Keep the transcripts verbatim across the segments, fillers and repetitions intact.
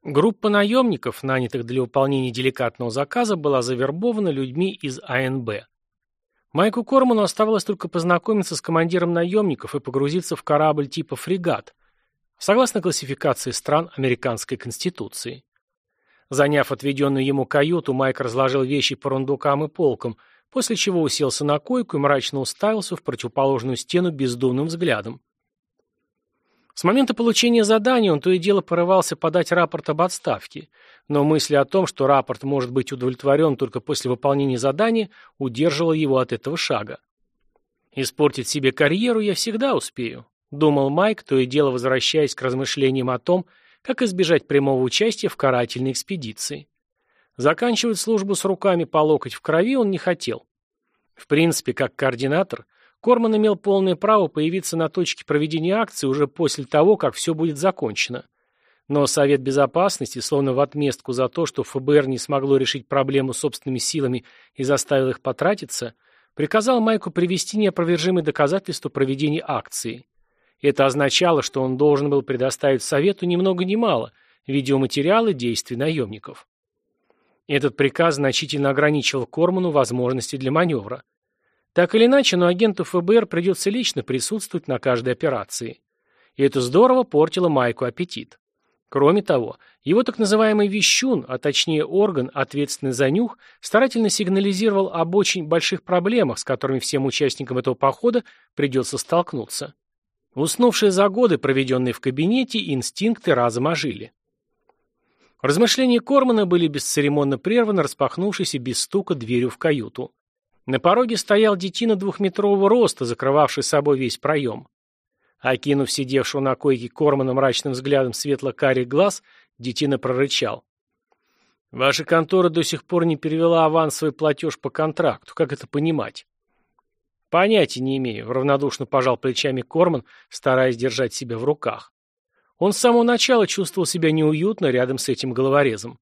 Группа наемников, нанятых для выполнения деликатного заказа, была завербована людьми из А Н Б. Майку Корману оставалось только познакомиться с командиром наемников и погрузиться в корабль типа фрегат, согласно классификации стран Американской Конституции. Заняв отведенную ему каюту, Майк разложил вещи по рундукам и полкам, после чего уселся на койку и мрачно уставился в противоположную стену бездумным взглядом. С момента получения задания он то и дело порывался подать рапорт об отставке, но мысль о том, что рапорт может быть удовлетворен только после выполнения задания, удерживала его от этого шага. «Испортить себе карьеру я всегда успею», — думал Майк, то и дело возвращаясь к размышлениям о том, как избежать прямого участия в карательной экспедиции. Заканчивать службу с руками по локоть в крови он не хотел. В принципе, как координатор, Корман имел полное право появиться на точке проведения акции уже после того, как все будет закончено. Но Совет Безопасности, словно в отместку за то, что Ф Б Р не смогло решить проблему собственными силами и заставил их потратиться, приказал Майку привести неопровержимые доказательства проведения акции. Это означало, что он должен был предоставить Совету ни много ни мало видеоматериалы действий наемников. Этот приказ значительно ограничивал Корману возможности для маневра. Так или иначе, но агенту Ф Б Р придется лично присутствовать на каждой операции. И это здорово портило Майку аппетит. Кроме того, его так называемый вещун, а точнее орган, ответственный за нюх, старательно сигнализировал об очень больших проблемах, с которыми всем участникам этого похода придется столкнуться. Уснувшие за годы, проведенные в кабинете, инстинкты разом ожили. Размышления Кормана были бесцеремонно прерваны, распахнувшейся без стука дверью в каюту. На пороге стоял детина двухметрового роста, закрывавший собой весь проем. Окинув сидевшего на койке Кормана мрачным взглядом светло-карих глаз, детина прорычал: «Ваша контора до сих пор не перевела авансовый платеж по контракту. Как это понимать?» «Понятия не имею», — равнодушно пожал плечами Корман, стараясь держать себя в руках. Он с самого начала чувствовал себя неуютно рядом с этим головорезом.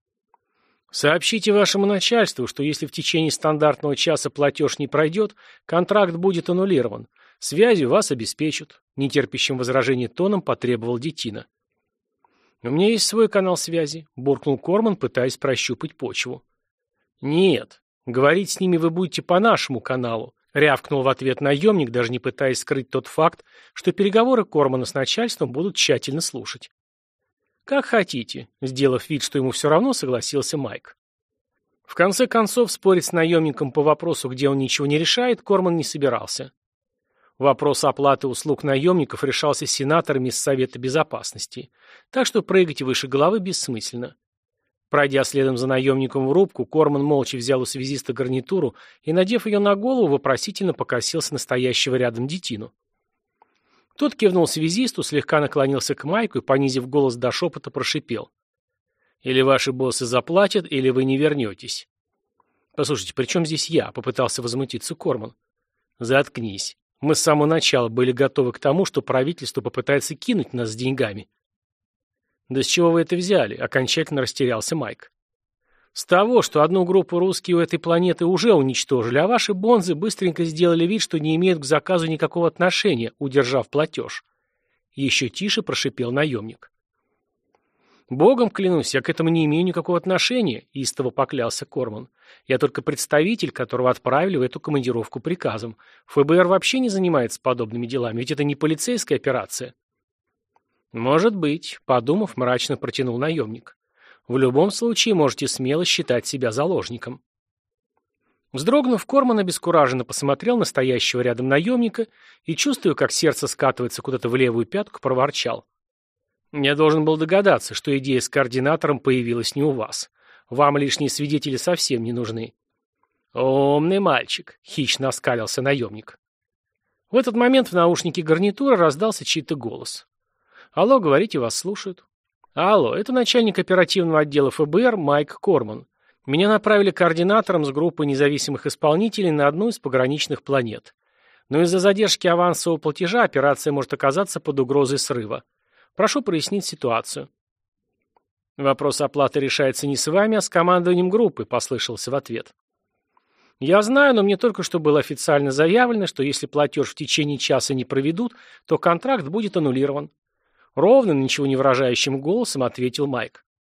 «Сообщите вашему начальству, что если в течение стандартного часа платеж не пройдет, контракт будет аннулирован. Связью вас обеспечат», — нетерпящим возражений тоном потребовал детина. «У меня есть свой канал связи», — буркнул Корман, пытаясь прощупать почву. «Нет, говорить с ними вы будете по нашему каналу», — рявкнул в ответ наемник, даже не пытаясь скрыть тот факт, что переговоры Кормана с начальством будут тщательно слушать. «Как хотите», — сделав вид, что ему все равно, согласился Майк. В конце концов, спорить с наемником по вопросу, где он ничего не решает, Корман не собирался. Вопрос оплаты услуг наемников решался сенаторами из Совета Безопасности, так что прыгать выше головы бессмысленно. Пройдя следом за наемником в рубку, Корман молча взял у связиста гарнитуру и, надев ее на голову, вопросительно покосился на стоящего рядом детину. Тот кивнул связисту, слегка наклонился к Майку и, понизив голос до шепота, прошипел: «Или ваши боссы заплатят, или вы не вернетесь». «Послушайте, при чем здесь я?» — попытался возмутиться Корман. «Заткнись. Мы с самого начала были готовы к тому, что правительство попытается кинуть нас с деньгами». «Да с чего вы это взяли?» — окончательно растерялся Майк. «С того, что одну группу русские у этой планеты уже уничтожили, а ваши бонзы быстренько сделали вид, что не имеют к заказу никакого отношения, удержав платеж». Еще тише прошипел наемник. «Богом клянусь, я к этому не имею никакого отношения», — истово поклялся Корман. «Я только представитель, которого отправили в эту командировку приказом. Ф Б Р вообще не занимается подобными делами, ведь это не полицейская операция». «Может быть», — подумав, мрачно протянул наемник. «В любом случае можете смело считать себя заложником». Вздрогнув, Корман обескураженно посмотрел на стоящего рядом наемника и, чувствуя, как сердце скатывается куда-то в левую пятку, проворчал: «Я должен был догадаться, что идея с координатором появилась не у вас. Вам лишние свидетели совсем не нужны». «Умный мальчик», — хищно оскалился наемник. В этот момент в наушнике гарнитуры раздался чей-то голос. «Алло, говорите, вас слушают». «Алло, это начальник оперативного отдела Ф Б Р Майк Корман. Меня направили координатором с группой независимых исполнителей на одну из пограничных планет. Но из-за задержки авансового платежа операция может оказаться под угрозой срыва. Прошу прояснить ситуацию». «Вопрос оплаты решается не с вами, а с командованием группы», — послышался в ответ. «Я знаю, но мне только что было официально заявлено, что если платеж в течение часа не проведут, то контракт будет аннулирован». Ровно, ничего не выражающим голосом ответил Майк.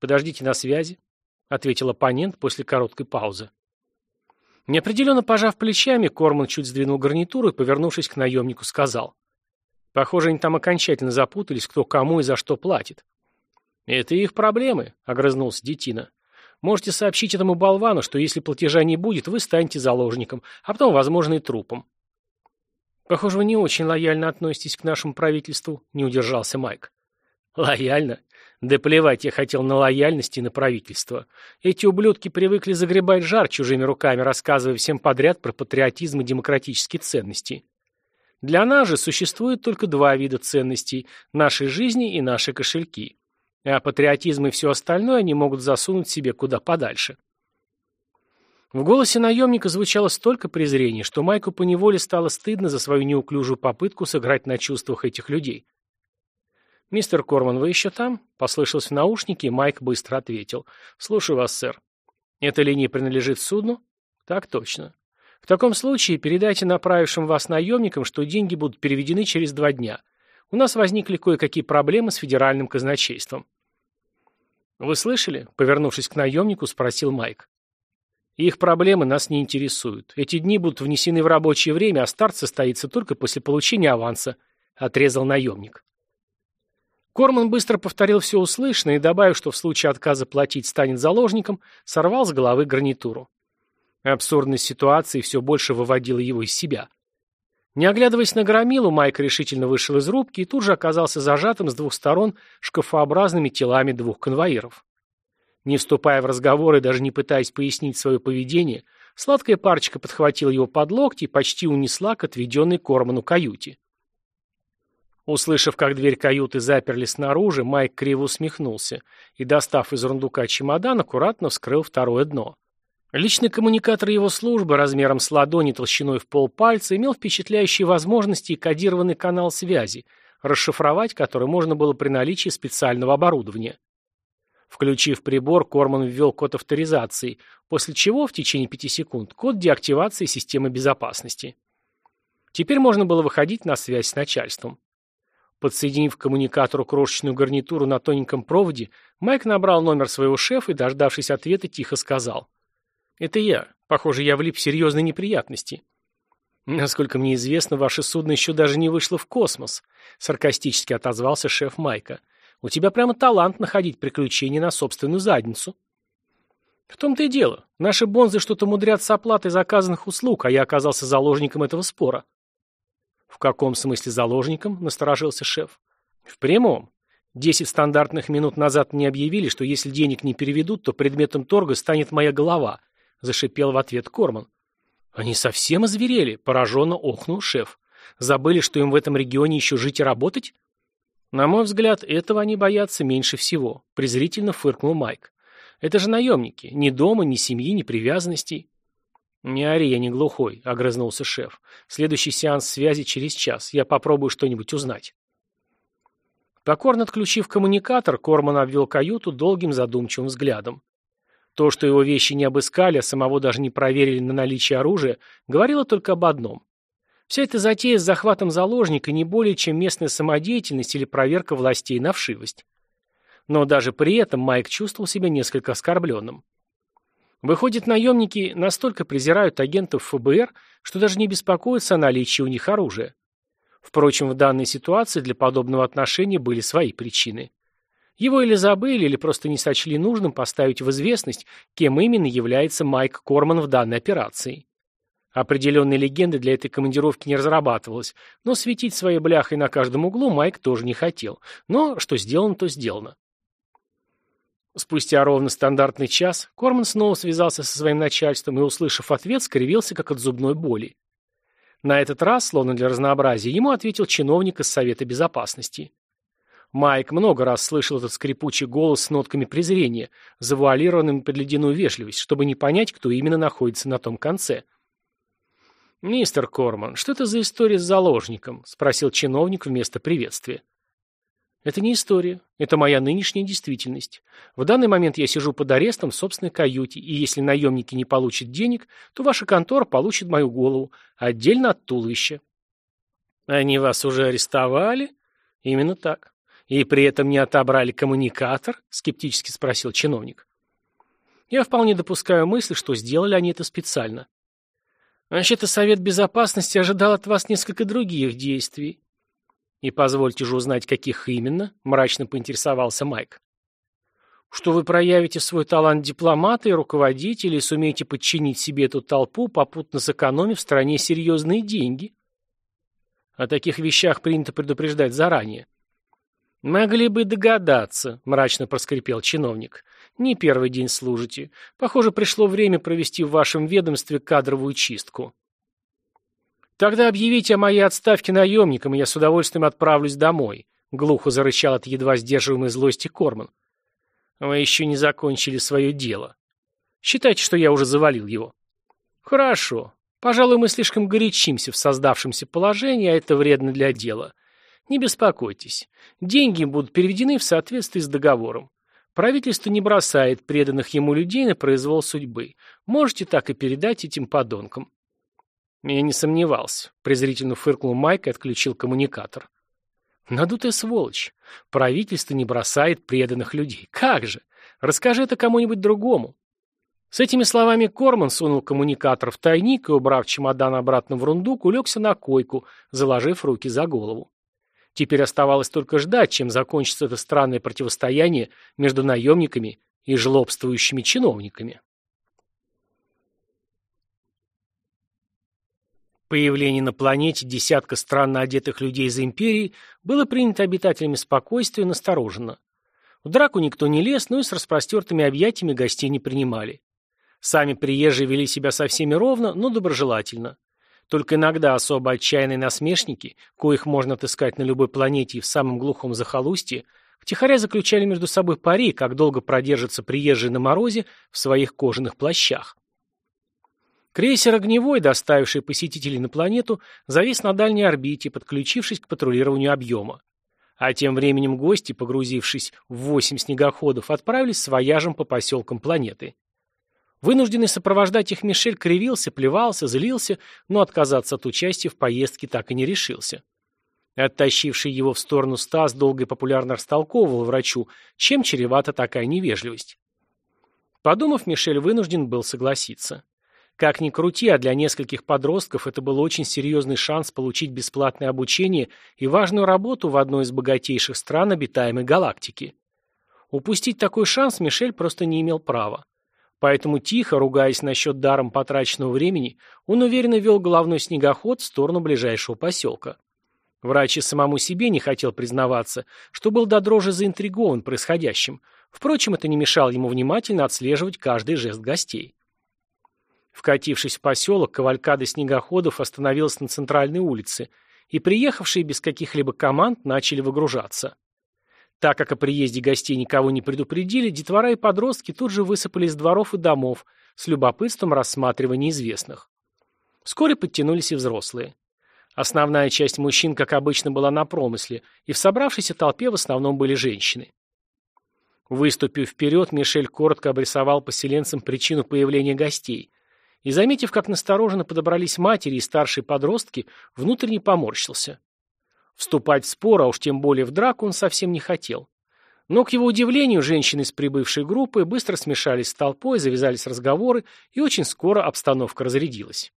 «Подождите на связи», — ответил оппонент после короткой паузы. Неопределенно пожав плечами, Корман чуть сдвинул гарнитуру и, повернувшись к наемнику, сказал: «Похоже, они там окончательно запутались, кто кому и за что платит». «Это их проблемы», — огрызнулся Детина. «Можете сообщить этому болвану, что если платежа не будет, вы станете заложником, а потом, возможно, и трупом». «Похоже, вы не очень лояльно относитесь к нашему правительству», — не удержался Майк. «Лояльно? Да плевать я хотел на лояльность и на правительство. Эти ублюдки привыкли загребать жар чужими руками, рассказывая всем подряд про патриотизм и демократические ценности. Для нас же существует только два вида ценностей – нашей жизни и наши кошельки. А патриотизм и все остальное они могут засунуть себе куда подальше». В голосе наемника звучало столько презрения, что Майку поневоле стало стыдно за свою неуклюжую попытку сыграть на чувствах этих людей. «Мистер Корман, вы еще там?» — послышалось в наушнике, и Майк быстро ответил. «Слушаю вас, сэр. Эта линия принадлежит судну?» «Так точно. В таком случае передайте направившим вас наемникам, что деньги будут переведены через два дня. У нас возникли кое-какие проблемы с федеральным казначейством». «Вы слышали?» — повернувшись к наемнику, спросил Майк. «Их проблемы нас не интересуют. Эти дни будут внесены в рабочее время, а старт состоится только после получения аванса», — отрезал наемник. Корман быстро повторил все услышанное и, добавив, что в случае отказа платить станет заложником, сорвал с головы гарнитуру. Абсурдность ситуации все больше выводила его из себя. Не оглядываясь на громилу, Майк решительно вышел из рубки и тут же оказался зажатым с двух сторон шкафообразными телами двух конвоиров. Не вступая в разговор и даже не пытаясь пояснить свое поведение, сладкая парочка подхватила его под локти и почти унесла к отведенной Корману каюте. Услышав, как дверь каюты заперли снаружи, Майк криво усмехнулся и, достав из рундука чемодан, аккуратно вскрыл второе дно. Личный коммуникатор его службы размером с ладони толщиной в полпальца имел впечатляющие возможности и кодированный канал связи, расшифровать который можно было при наличии специального оборудования. Включив прибор, Корман ввел код авторизации, после чего в течение пяти секунд код деактивации системы безопасности. Теперь можно было выходить на связь с начальством. Подсоединив к коммуникатору крошечную гарнитуру на тоненьком проводе, Майк набрал номер своего шефа и, дождавшись ответа, тихо сказал: «Это я. Похоже, я влип в серьезные неприятности». «Насколько мне известно, ваше судно еще даже не вышло в космос», — саркастически отозвался шеф Майка. «У тебя прямо талант находить приключения на собственную задницу». «В том-то и дело. Наши бонзы что-то мудрят с оплатой заказанных услуг, а я оказался заложником этого спора». «В каком смысле заложником?» — насторожился шеф. «В прямом. Десять стандартных минут назад мне объявили, что если денег не переведут, то предметом торга станет моя голова», — зашипел в ответ Корман. «Они совсем озверели», — пораженно охнул шеф. «Забыли, что им в этом регионе еще жить и работать?» «На мой взгляд, этого они боятся меньше всего», — презрительно фыркнул Майк. «Это же наемники. Ни дома, ни семьи, ни привязанностей». «Не ори, я не глухой», — огрызнулся шеф. «Следующий сеанс связи через час. Я попробую что-нибудь узнать». Покорно отключив коммуникатор, Корман обвел каюту долгим задумчивым взглядом. То, что его вещи не обыскали, а самого даже не проверили на наличие оружия, говорило только об одном. Вся эта затея с захватом заложника не более чем местная самодеятельность или проверка властей на вшивость. Но даже при этом Майк чувствовал себя несколько оскорбленным. Выходит, наемники настолько презирают агентов эф бэ эр, что даже не беспокоятся о наличии у них оружия. Впрочем, в данной ситуации для подобного отношения были свои причины. Его или забыли, или просто не сочли нужным поставить в известность, кем именно является Майк Корман в данной операции. Определенной легенды для этой командировки не разрабатывалось, но светить своей бляхой на каждом углу Майк тоже не хотел. Но что сделано, то сделано. Спустя ровно стандартный час Корман снова связался со своим начальством и, услышав ответ, скривился, как от зубной боли. На этот раз, словно для разнообразия, ему ответил чиновник из Совета Безопасности. Майк много раз слышал этот скрипучий голос с нотками презрения, завуалированными под ледяную вежливость, чтобы не понять, кто именно находится на том конце. «Мистер Корман, что это за история с заложником?» — спросил чиновник вместо приветствия. «Это не история. Это моя нынешняя действительность. В данный момент я сижу под арестом в собственной каюте, и если наемники не получат денег, то ваша контора получит мою голову, отдельно от туловища». «Они вас уже арестовали?» «Именно так. «И при этом не отобрали коммуникатор?» — скептически спросил чиновник. «Я вполне допускаю мысль, что сделали они это специально. Вообще-то Совет Безопасности ожидал от вас несколько других действий». «И позвольте же узнать, каких именно?» — мрачно поинтересовался Майк. «Что вы проявите свой талант дипломата и руководителя и сумеете подчинить себе эту толпу, попутно сэкономив в стране серьезные деньги. О таких вещах принято предупреждать заранее». «Могли бы догадаться», — мрачно проскрипел чиновник. «Не первый день служите. Похоже, пришло время провести в вашем ведомстве кадровую чистку». «Тогда объявите о моей отставке наемникам, и я с удовольствием отправлюсь домой», — глухо зарычал от едва сдерживаемой злости Корман. «Вы еще не закончили свое дело. Считайте, что я уже завалил его». «Хорошо. Пожалуй, мы слишком горячимся в создавшемся положении, а это вредно для дела. Не беспокойтесь. Деньги будут переведены в соответствии с договором. Правительство не бросает преданных ему людей на произвол судьбы. Можете так и передать этим подонкам». «Я не сомневался», — презрительно фыркнул Майк и отключил коммуникатор. «Надутая сволочь. Правительство не бросает преданных людей. Как же? Расскажи это кому-нибудь другому». С этими словами Корман сунул коммуникатор в тайник и, убрав чемодан обратно в рундук, улегся на койку, заложив руки за голову. Теперь оставалось только ждать, чем закончится это странное противостояние между наемниками и жлобствующими чиновниками. Появление на планете десятка странно одетых людей из Империи было принято обитателями спокойствия и настороженно. В драку никто не лез, но и с распростертыми объятиями гостей не принимали. Сами приезжие вели себя со всеми ровно, но доброжелательно. Только иногда особо отчаянные насмешники, коих можно отыскать на любой планете и в самом глухом захолустье, втихаря заключали между собой пари, как долго продержатся приезжие на морозе в своих кожаных плащах. Крейсер «Огневой», доставивший посетителей на планету, завис на дальней орбите, подключившись к патрулированию объема. А тем временем гости, погрузившись в восемь снегоходов, отправились с вояжем по поселкам планеты. Вынужденный сопровождать их Мишель кривился, плевался, злился, но отказаться от участия в поездке так и не решился. Оттащивший его в сторону Стас долго и популярно растолковывал врачу, чем чревата такая невежливость. Подумав, Мишель вынужден был согласиться. Как ни крути, а для нескольких подростков это был очень серьезный шанс получить бесплатное обучение и важную работу в одной из богатейших стран обитаемой галактики. Упустить такой шанс Мишель просто не имел права. Поэтому тихо, ругаясь насчет даром потраченного времени, он уверенно вел головной снегоход в сторону ближайшего поселка. Врач и самому себе не хотел признаваться, что был до дрожи заинтригован происходящим. Впрочем, это не мешало ему внимательно отслеживать каждый жест гостей. Вкатившись в поселок, кавалькада снегоходов остановилась на центральной улице, и приехавшие без каких-либо команд начали выгружаться. Так как о приезде гостей никого не предупредили, детвора и подростки тут же высыпали из дворов и домов, с любопытством рассматривая неизвестных. Вскоре подтянулись и взрослые. Основная часть мужчин, как обычно, была на промысле, и в собравшейся толпе в основном были женщины. Выступив вперед, Мишель коротко обрисовал поселенцам причину появления гостей, и, заметив, как настороженно подобрались матери и старшие подростки, внутренне поморщился. Вступать в спор, а уж тем более в драку, он совсем не хотел. Но, к его удивлению, женщины из прибывшей группы быстро смешались с толпой, завязались разговоры, и очень скоро обстановка разрядилась.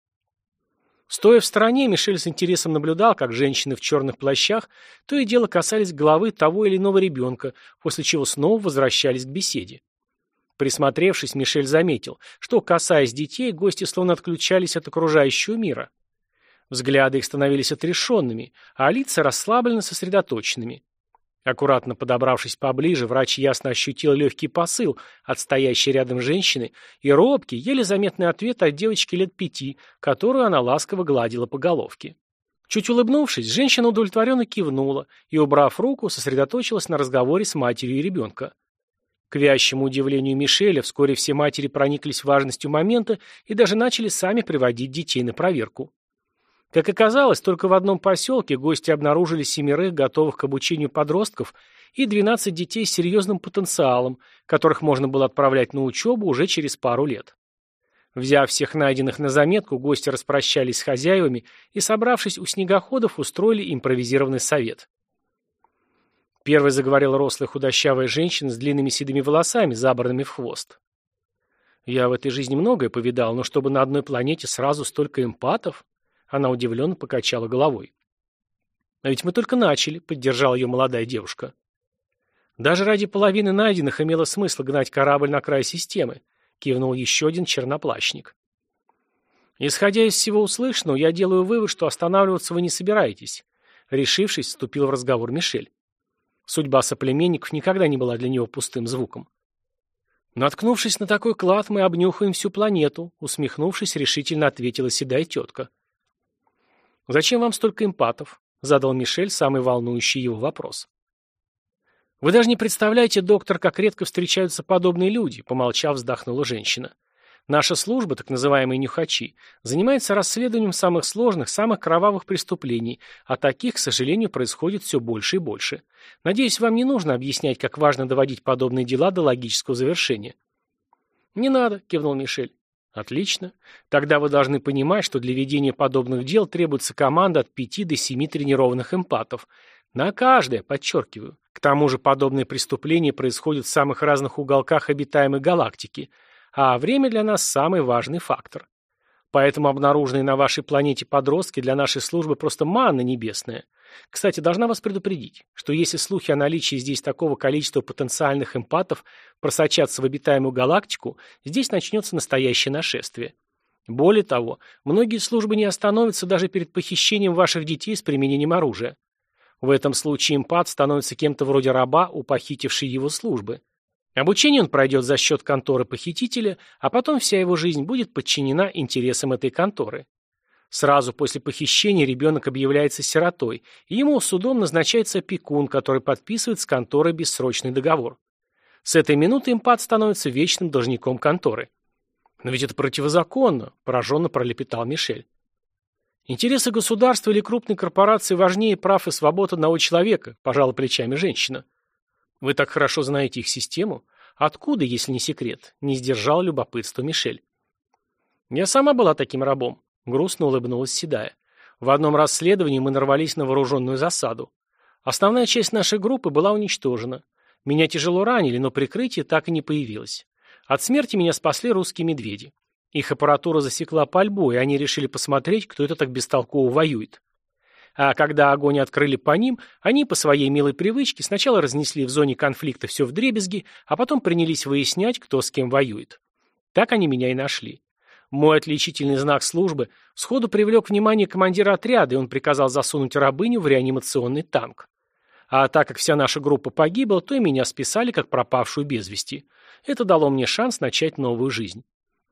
Стоя в стороне, Мишель с интересом наблюдал, как женщины в черных плащах то и дело касались головы того или иного ребенка, после чего снова возвращались к беседе. Присмотревшись, Мишель заметил, что, касаясь детей, гости словно отключались от окружающего мира. Взгляды их становились отрешенными, а лица расслабленно сосредоточенными. Аккуратно подобравшись поближе, врач ясно ощутил легкий посыл от стоящей рядом женщины и робкий, еле заметный ответ от девочки лет пяти, которую она ласково гладила по головке. Чуть улыбнувшись, женщина удовлетворенно кивнула и, убрав руку, сосредоточилась на разговоре с матерью и ребенка. К вящему удивлению Мишеля, вскоре все матери прониклись важностью момента и даже начали сами приводить детей на проверку. Как оказалось, только в одном поселке гости обнаружили семерых готовых к обучению подростков и двенадцать детей с серьезным потенциалом, которых можно было отправлять на учебу уже через пару лет. Взяв всех найденных на заметку, гости распрощались с хозяевами и, собравшись у снегоходов, устроили импровизированный совет. Первой заговорила рослая худощавая женщина с длинными седыми волосами, забранными в хвост. «Я в этой жизни многое повидал, но чтобы на одной планете сразу столько эмпатов?» Она удивленно покачала головой. «А ведь мы только начали», — поддержала ее молодая девушка. «Даже ради половины найденных имело смысл гнать корабль на край системы», — кивнул еще один черноплащник. «Исходя из всего услышанного, я делаю вывод, что останавливаться вы не собираетесь», — решившись, вступил в разговор Мишель. Судьба соплеменников никогда не была для него пустым звуком. «Наткнувшись на такой клад, мы обнюхаем всю планету», — усмехнувшись, решительно ответила седая тетка. «Зачем вам столько эмпатов?» — задал Мишель самый волнующий его вопрос. «Вы даже не представляете, доктор, как редко встречаются подобные люди», — помолчав, вздохнула женщина. «Наша служба, так называемые нюхачи, занимается расследованием самых сложных, самых кровавых преступлений, а таких, к сожалению, происходит все больше и больше. Надеюсь, вам не нужно объяснять, как важно доводить подобные дела до логического завершения». «Не надо», — кивнул Мишель. «Отлично. Тогда вы должны понимать, что для ведения подобных дел требуется команда от пяти до семи тренированных эмпатов. На каждое, подчеркиваю. К тому же подобные преступления происходят в самых разных уголках обитаемой галактики, а время для нас самый важный фактор. Поэтому обнаруженные на вашей планете подростки для нашей службы просто манна небесная. Кстати, должна вас предупредить, что если слухи о наличии здесь такого количества потенциальных эмпатов просочатся в обитаемую галактику, здесь начнется настоящее нашествие. Более того, многие службы не остановятся даже перед похищением ваших детей с применением оружия. В этом случае эмпат становится кем-то вроде раба у похитившей его службы. Обучение он пройдет за счет конторы похитителя, а потом вся его жизнь будет подчинена интересам этой конторы. Сразу после похищения ребенок объявляется сиротой, и ему судом назначается опекун, который подписывает с конторой бессрочный договор. С этой минуты эмпат становится вечным должником конторы. «Но ведь это противозаконно», – пораженно пролепетал Мишель. «Интересы государства или крупной корпорации важнее прав и свобод одного человека», – пожала плечами женщина. «Вы так хорошо знаете их систему? Откуда, если не секрет?» – не сдержал любопытства Мишель. «Я сама была таким рабом», – грустно улыбнулась седая. «В одном расследовании мы нарвались на вооруженную засаду. Основная часть нашей группы была уничтожена. Меня тяжело ранили, но прикрытие так и не появилось. От смерти меня спасли русские медведи. Их аппаратура засекла пальбу, и они решили посмотреть, кто это так бестолково воюет. А когда огонь открыли по ним, они по своей милой привычке сначала разнесли в зоне конфликта все вдребезги, а потом принялись выяснять, кто с кем воюет. Так они меня и нашли. Мой отличительный знак службы сходу привлек внимание командира отряда, и он приказал засунуть рабыню в реанимационный танк. А так как вся наша группа погибла, то и меня списали как пропавшую без вести. Это дало мне шанс начать новую жизнь».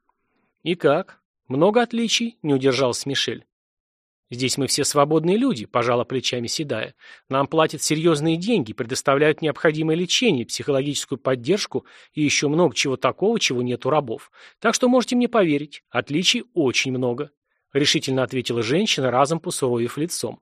«И как? Много отличий?» – не удержался Мишель. «Здесь мы все свободные люди», – пожала плечами седая. «Нам платят серьезные деньги, предоставляют необходимое лечение, психологическую поддержку и еще много чего такого, чего нет у рабов. Так что можете мне поверить, отличий очень много», – решительно ответила женщина, разом посуровев лицом.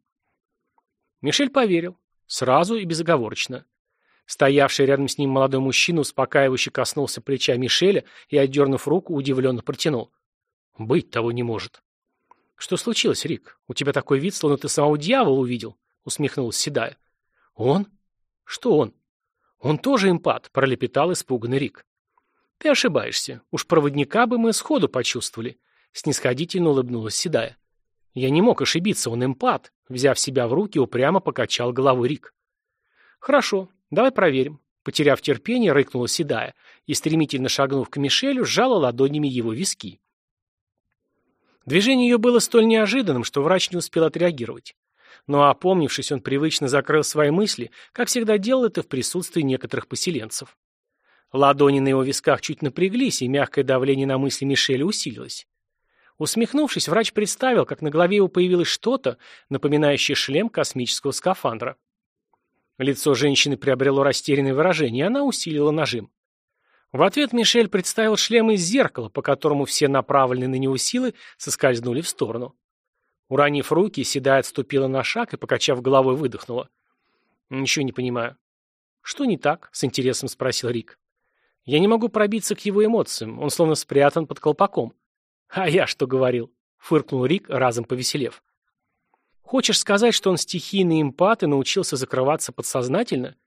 Мишель поверил. Сразу и безоговорочно. Стоявший рядом с ним молодой мужчина успокаивающе коснулся плеча Мишеля и, отдернув руку, удивленно протянул. «Быть того не может». «Что случилось, Рик? У тебя такой вид, словно ты самого дьявола увидел», — усмехнулась седая. «Он? Что он?» «Он тоже эмпат», — пролепетал испуганный Рик. «Ты ошибаешься. Уж проводника бы мы сходу почувствовали», — снисходительно улыбнулась седая. «Я не мог ошибиться, он эмпат», — взяв себя в руки, упрямо покачал головой Рик. «Хорошо, давай проверим», — потеряв терпение, рыкнула седая и, стремительно шагнув к Мишелю, сжала ладонями его виски. Движение ее было столь неожиданным, что врач не успел отреагировать. Но, опомнившись, он привычно закрыл свои мысли, как всегда делал это в присутствии некоторых поселенцев. Ладони на его висках чуть напряглись, и мягкое давление на мысли Мишеля усилилось. Усмехнувшись, врач представил, как на голове его появилось что-то, напоминающее шлем космического скафандра. Лицо женщины приобрело растерянное выражение, и она усилила нажим. В ответ Мишель представил шлем из зеркала, по которому все направленные на него силы соскользнули в сторону. Уронив руки, седая отступила на шаг и, покачав головой, выдохнула. «Ничего не понимаю». «Что не так?» — с интересом спросил Рик. «Я не могу пробиться к его эмоциям, он словно спрятан под колпаком». «А я что говорил?» — фыркнул Рик, разом повеселев. «Хочешь сказать, что он стихийный эмпат и научился закрываться подсознательно?»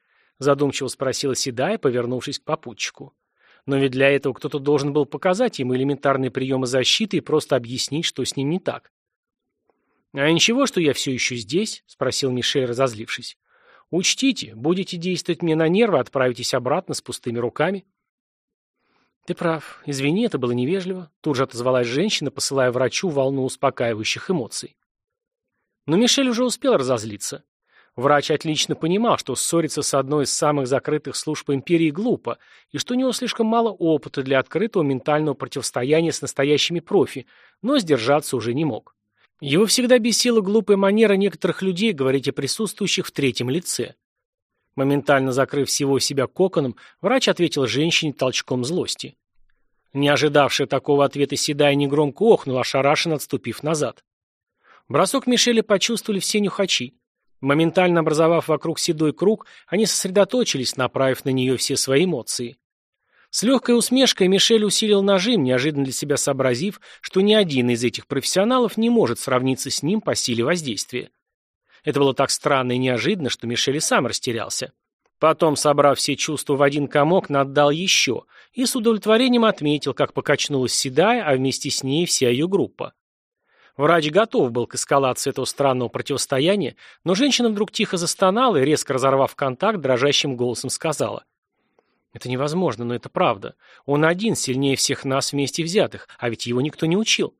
Задумчиво спросила Седая, повернувшись к попутчику. Но ведь для этого кто-то должен был показать ему элементарные приемы защиты и просто объяснить, что с ним не так. «А ничего, что я все еще здесь?» — спросил Мишель, разозлившись. «Учтите, будете действовать мне на нервы, отправитесь обратно с пустыми руками». «Ты прав. Извини, это было невежливо», — тут же отозвалась женщина, посылая врачу волну успокаивающих эмоций. Но Мишель уже успел разозлиться. Врач отлично понимал, что ссориться с одной из самых закрытых служб империи глупо, и что у него слишком мало опыта для открытого ментального противостояния с настоящими профи, но сдержаться уже не мог. Его всегда бесила глупая манера некоторых людей говорить о присутствующих в третьем лице. Моментально закрыв всего себя коконом, врач ответил женщине толчком злости. Не ожидавшая такого ответа Седая негромко охнула, ошарашенно отступив назад. Бросок Мишеля почувствовали все нюхачи. Моментально образовав вокруг Седой круг, они сосредоточились, направив на нее все свои эмоции. С легкой усмешкой Мишель усилил нажим, неожиданно для себя сообразив, что ни один из этих профессионалов не может сравниться с ним по силе воздействия. Это было так странно и неожиданно, что Мишель и сам растерялся. Потом, собрав все чувства в один комок, наддал еще и с удовлетворением отметил, как покачнулась Седая, а вместе с ней вся ее группа. Врач готов был к эскалации этого странного противостояния, но женщина вдруг тихо застонала и, резко разорвав контакт, дрожащим голосом сказала: «Это невозможно, но это правда. Он один сильнее всех нас вместе взятых, а ведь его никто не учил».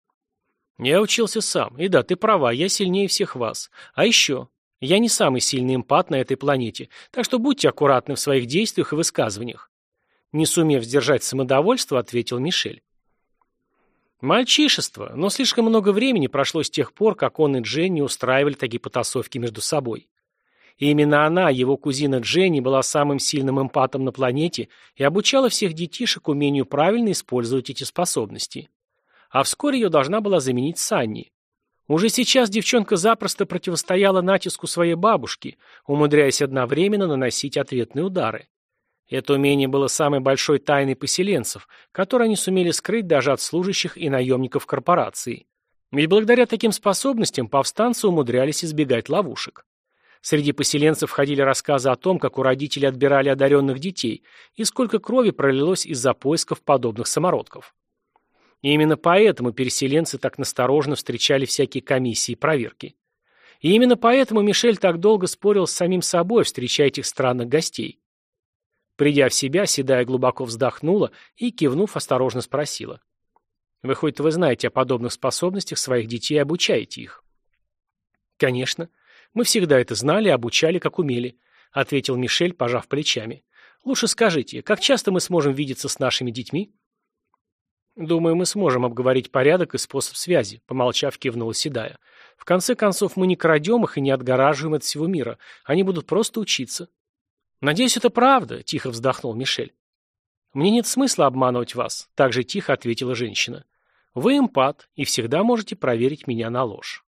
«Я учился сам. И да, ты права, я сильнее всех вас. А еще, я не самый сильный эмпат на этой планете, так что будьте аккуратны в своих действиях и высказываниях». Не сумев сдержать самодовольство, ответил Мишель. Мальчишество, но слишком много времени прошло с тех пор, как он и Дженни устраивали такие потасовки между собой. И именно она, его кузина Дженни, была самым сильным эмпатом на планете и обучала всех детишек умению правильно использовать эти способности. А вскоре ее должна была заменить Санни. Уже сейчас девчонка запросто противостояла натиску своей бабушки, умудряясь одновременно наносить ответные удары. Это умение было самой большой тайной поселенцев, которую они сумели скрыть даже от служащих и наемников корпорации. Ведь благодаря таким способностям повстанцы умудрялись избегать ловушек. Среди поселенцев ходили рассказы о том, как у родителей отбирали одаренных детей и сколько крови пролилось из-за поисков подобных самородков. И именно поэтому переселенцы так настороженно встречали всякие комиссии и проверки. И именно поэтому Мишель так долго спорил с самим собой, встречая этих странных гостей. Придя в себя, Седая глубоко вздохнула и, кивнув, осторожно спросила: «Выходит, вы знаете о подобных способностях своих детей и обучаете их?» «Конечно. Мы всегда это знали и обучали, как умели», — ответил Мишель, пожав плечами. «Лучше скажите, как часто мы сможем видеться с нашими детьми?» «Думаю, мы сможем обговорить порядок и способ связи», — помолчав, кивнула Седая. «В конце концов, мы не крадем их и не отгораживаем от всего мира. Они будут просто учиться». «Надеюсь, это правда», — тихо вздохнул Мишель. «Мне нет смысла обманывать вас», — также тихо ответила женщина. «Вы эмпат и всегда можете проверить меня на ложь».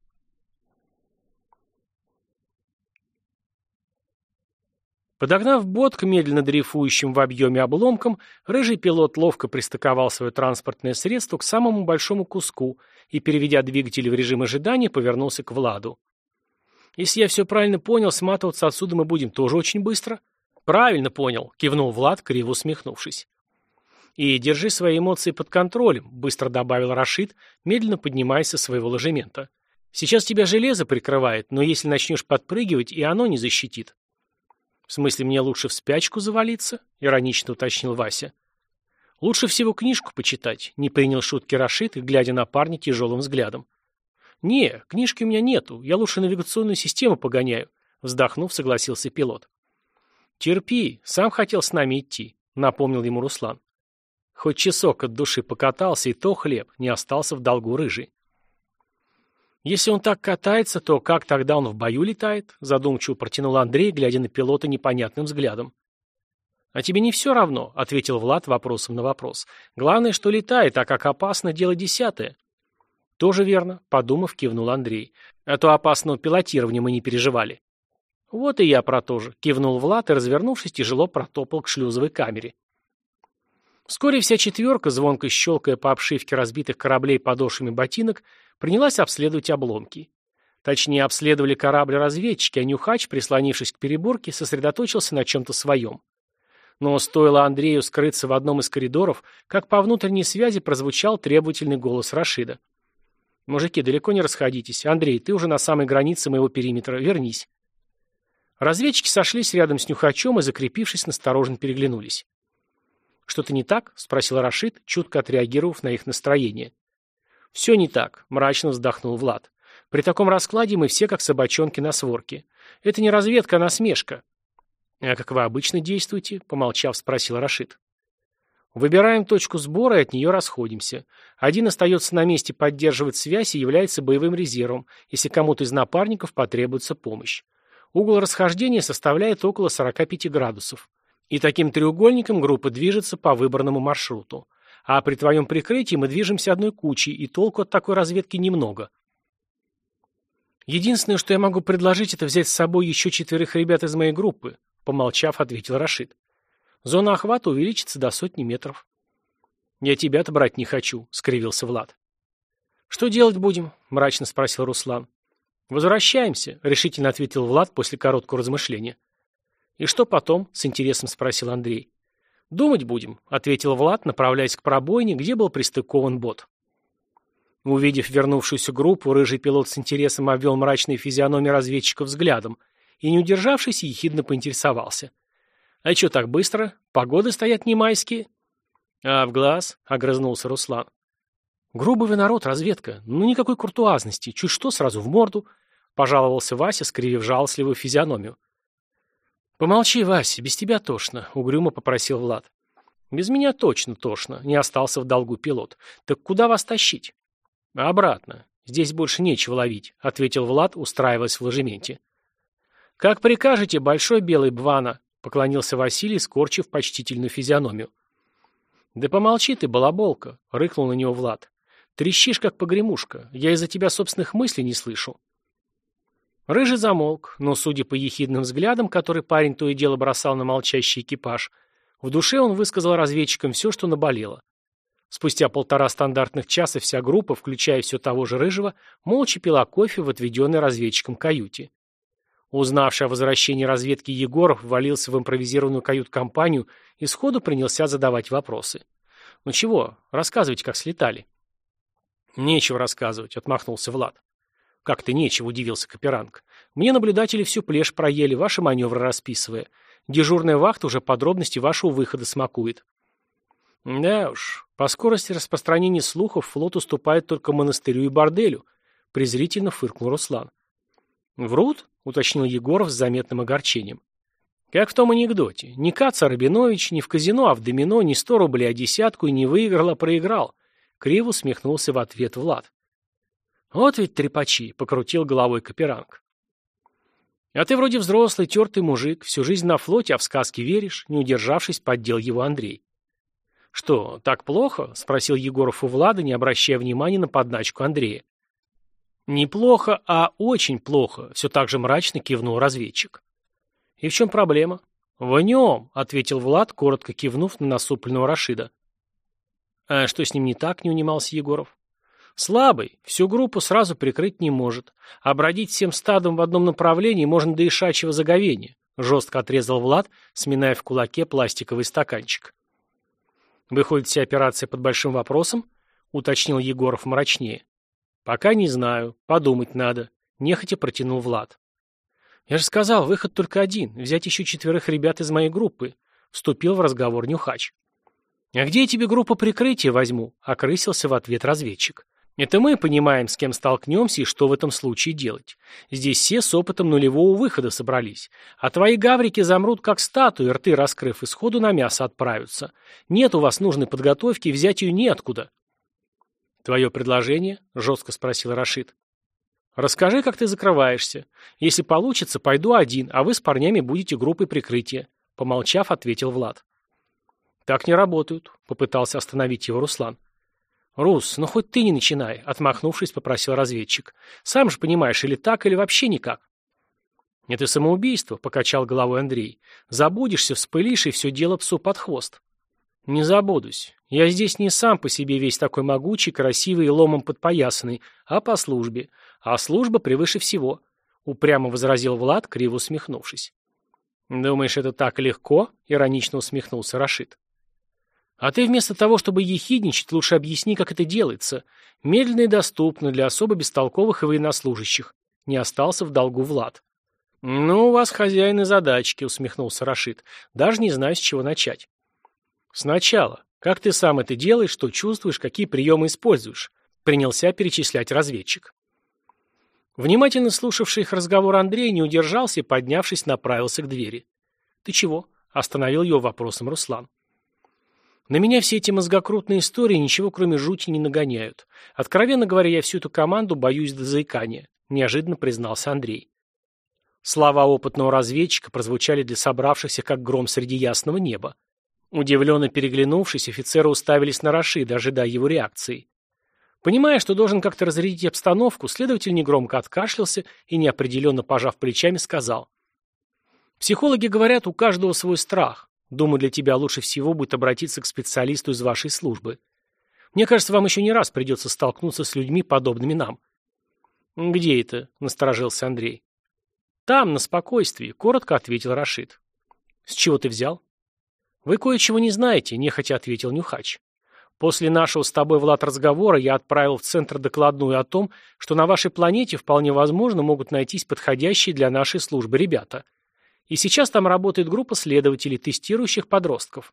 Подогнав бот к медленно дрейфующим в объеме обломкам, рыжий пилот ловко пристыковал свое транспортное средство к самому большому куску и, переведя двигатель в режим ожидания, повернулся к Владу. «Если я все правильно понял, сматываться отсюда мы будем тоже очень быстро?» «Правильно понял», — кивнул Влад, криво усмехнувшись. «И держи свои эмоции под контролем», — быстро добавил Рашид, медленно поднимаясь со своего ложемента. «Сейчас тебя железо прикрывает, но если начнешь подпрыгивать, и оно не защитит». «В смысле, мне лучше в спячку завалиться?» — иронично уточнил Вася. «Лучше всего книжку почитать», — не принял шутки Рашид, глядя на парня тяжелым взглядом. «Не, книжки у меня нету, я лучше навигационную систему погоняю», — вздохнув, согласился пилот. «Терпи, сам хотел с нами идти», — напомнил ему Руслан. Хоть часок от души покатался, и то хлеб, не остался в долгу рыжий. «Если он так катается, то как тогда он в бою летает?» — задумчиво протянул Андрей, глядя на пилота непонятным взглядом. «А тебе не все равно», — ответил Влад вопросом на вопрос. «Главное, что летает, а как опасно, дело десятое». «Тоже верно», — подумав, кивнул Андрей. «А то опасного пилотирования мы не переживали». «Вот и я про то же», — кивнул Влад и, развернувшись, тяжело протопал к шлюзовой камере. Вскоре вся четверка, звонко щелкая по обшивке разбитых кораблей подошвами ботинок, принялась обследовать обломки. Точнее, обследовали корабль разведчики, а Нюхач, прислонившись к переборке, сосредоточился на чем-то своем. Но стоило Андрею скрыться в одном из коридоров, как по внутренней связи прозвучал требовательный голос Рашида. «Мужики, далеко не расходитесь. Андрей, ты уже на самой границе моего периметра. Вернись». Разведчики сошлись рядом с Нюхачом и, закрепившись, настороженно переглянулись. «Что-то не так?» — спросил Рашид, чутко отреагировав на их настроение. «Все не так», — мрачно вздохнул Влад. «При таком раскладе мы все как собачонки на сворке. Это не разведка, а насмешка». «А как вы обычно действуете?» — помолчав, спросил Рашид. «Выбираем точку сбора и от нее расходимся. Один остается на месте поддерживать связь и является боевым резервом, если кому-то из напарников потребуется помощь. Угол расхождения составляет около сорока пяти градусов. И таким треугольником группа движется по выбранному маршруту. А при твоем прикрытии мы движемся одной кучей, и толку от такой разведки немного. Единственное, что я могу предложить, это взять с собой еще четверых ребят из моей группы», — помолчав, ответил Рашид. «Зона охвата увеличится до сотни метров». «Я тебя-то брать не хочу», — скривился Влад. «Что делать будем?» — мрачно спросил Руслан. «Возвращаемся», — решительно ответил Влад после короткого размышления. «И что потом?» — с интересом спросил Андрей. «Думать будем», — ответил Влад, направляясь к пробоине, где был пристыкован бот. Увидев вернувшуюся группу, рыжий пилот с интересом обвел мрачные физиономии разведчиков взглядом и, не удержавшись, ехидно поинтересовался. «А что так быстро? Погоды стоят не майские?» «А в глаз?» — огрызнулся Руслан. «Грубый вы народ, разведка. Ну никакой куртуазности. Чуть что, сразу в морду», — пожаловался Вася, скривив жалостливую физиономию. «Помолчи, Вася, без тебя тошно», — угрюмо попросил Влад. «Без меня точно тошно», — не остался в долгу пилот. «Так куда вас тащить?» «Обратно. Здесь больше нечего ловить», — ответил Влад, устраиваясь в ложементе. «Как прикажете, большой белый бвана», — поклонился Василий, скорчив почтительную физиономию. «Да помолчи ты, балаболка», — рыкнул на него Влад. «Трещишь, как погремушка. Я из-за тебя собственных мыслей не слышу». Рыжий замолк, но, судя по ехидным взглядам, который парень то и дело бросал на молчащий экипаж, в душе он высказал разведчикам все, что наболело. Спустя полтора стандартных часа вся группа, включая все того же Рыжего, молча пила кофе в отведенной разведчикам каюте. Узнавший о возвращении разведки Егоров ввалился в импровизированную кают-компанию и сходу принялся задавать вопросы. «Ну чего, рассказывайте, как слетали». «Нечего рассказывать», — отмахнулся Влад. «Как-то нечего», — удивился Каперанг. «Мне наблюдатели всю плешь проели, ваши маневры расписывая. Дежурная вахта уже подробности вашего выхода смакует». «Да уж, по скорости распространения слухов флот уступает только монастырю и борделю», — презрительно фыркнул Руслан. «Врут?» — уточнил Егоров с заметным огорчением. «Как в том анекдоте. Не Каца Рабинович, не в казино, а в домино, не сто рублей, а десятку, и не выиграл, а проиграл». Криво усмехнулся в ответ Влад. «Вот ведь трепачи», — покрутил головой Каперанг. «А ты вроде взрослый, тертый мужик, всю жизнь на флоте, а в сказки веришь», — не удержавшись, поддел его Андрей. «Что, так плохо?» — спросил Егоров у Влада, не обращая внимания на подначку Андрея. «Неплохо, а очень плохо», — все так же мрачно кивнул разведчик. «И в чем проблема?» «В нем», — ответил Влад, коротко кивнув на насупленного Рашида. «А что с ним не так?» — не унимался Егоров. «Слабый, всю группу сразу прикрыть не может, а бродить всем стадом в одном направлении можно до ишачьего заговения», — жестко отрезал Влад, сминая в кулаке пластиковый стаканчик. «Выходит, вся операция под большим вопросом?» — уточнил Егоров мрачнее. «Пока не знаю, подумать надо», — нехотя протянул Влад. «Я же сказал, выход только один, взять еще четверых ребят из моей группы», — вступил в разговор Нюхач. «А где я тебе группу прикрытия возьму?» — окрысился в ответ разведчик. «Это мы понимаем, с кем столкнемся и что в этом случае делать. Здесь все с опытом нулевого выхода собрались. А твои гаврики замрут как статуи, рты раскрыв, и сходу на мясо отправятся. Нет у вас нужной подготовки, взять ее неоткуда». «Твое предложение?» — жестко спросил Рашид. «Расскажи, как ты закрываешься. Если получится, пойду один, а вы с парнями будете группой прикрытия», — помолчав, ответил Влад. «Так не работают», — попытался остановить его Руслан. «Рус, ну хоть ты не начинай», — отмахнувшись, попросил разведчик. «Сам же понимаешь, или так, или вообще никак». «Это самоубийство», — покачал головой Андрей. «Забудешься, вспылишь, и все дело псу под хвост». «Не забудусь», Я здесь не сам по себе весь такой могучий, красивый и ломом подпоясанный, а по службе. А служба превыше всего», — упрямо возразил Влад, криво усмехнувшись. «Думаешь, это так легко?» — иронично усмехнулся Рашид. «А ты вместо того, чтобы ехидничать, лучше объясни, как это делается. Медленно и доступно для особо бестолковых и военнослужащих». Не остался в долгу Влад. «Ну, у вас хозяин и задачки», — усмехнулся Рашид. «Даже не знаю, с чего начать». «Сначала. Как ты сам это делаешь, что чувствуешь, какие приемы используешь?» — принялся перечислять разведчик. Внимательно слушавший их разговор Андрей не удержался и, поднявшись, направился к двери. «Ты чего?» — остановил его вопросом Руслан. «На меня все эти мозгокрутные истории ничего, кроме жути, не нагоняют. Откровенно говоря, я всю эту команду боюсь до заикания», — неожиданно признался Андрей. Слова опытного разведчика прозвучали для собравшихся, как гром среди ясного неба. Удивленно переглянувшись, офицеры уставились на Рашида, ожидая его реакции. Понимая, что должен как-то разрядить обстановку, следователь негромко откашлялся и, неопределенно пожав плечами, сказал: «Психологи говорят, у каждого свой страх. Думаю, для тебя лучше всего будет обратиться к специалисту из вашей службы. Мне кажется, вам еще не раз придется столкнуться с людьми, подобными нам». «Где это?» — насторожился Андрей. «Там, на спокойствии», — коротко ответил Рашид. «С чего ты взял?» «Вы кое-чего не знаете», — нехотя ответил Нюхач. «После нашего с тобой, Влад, разговора я отправил в центр докладную о том, что на вашей планете вполне возможно могут найтись подходящие для нашей службы ребята. И сейчас там работает группа следователей, тестирующих подростков».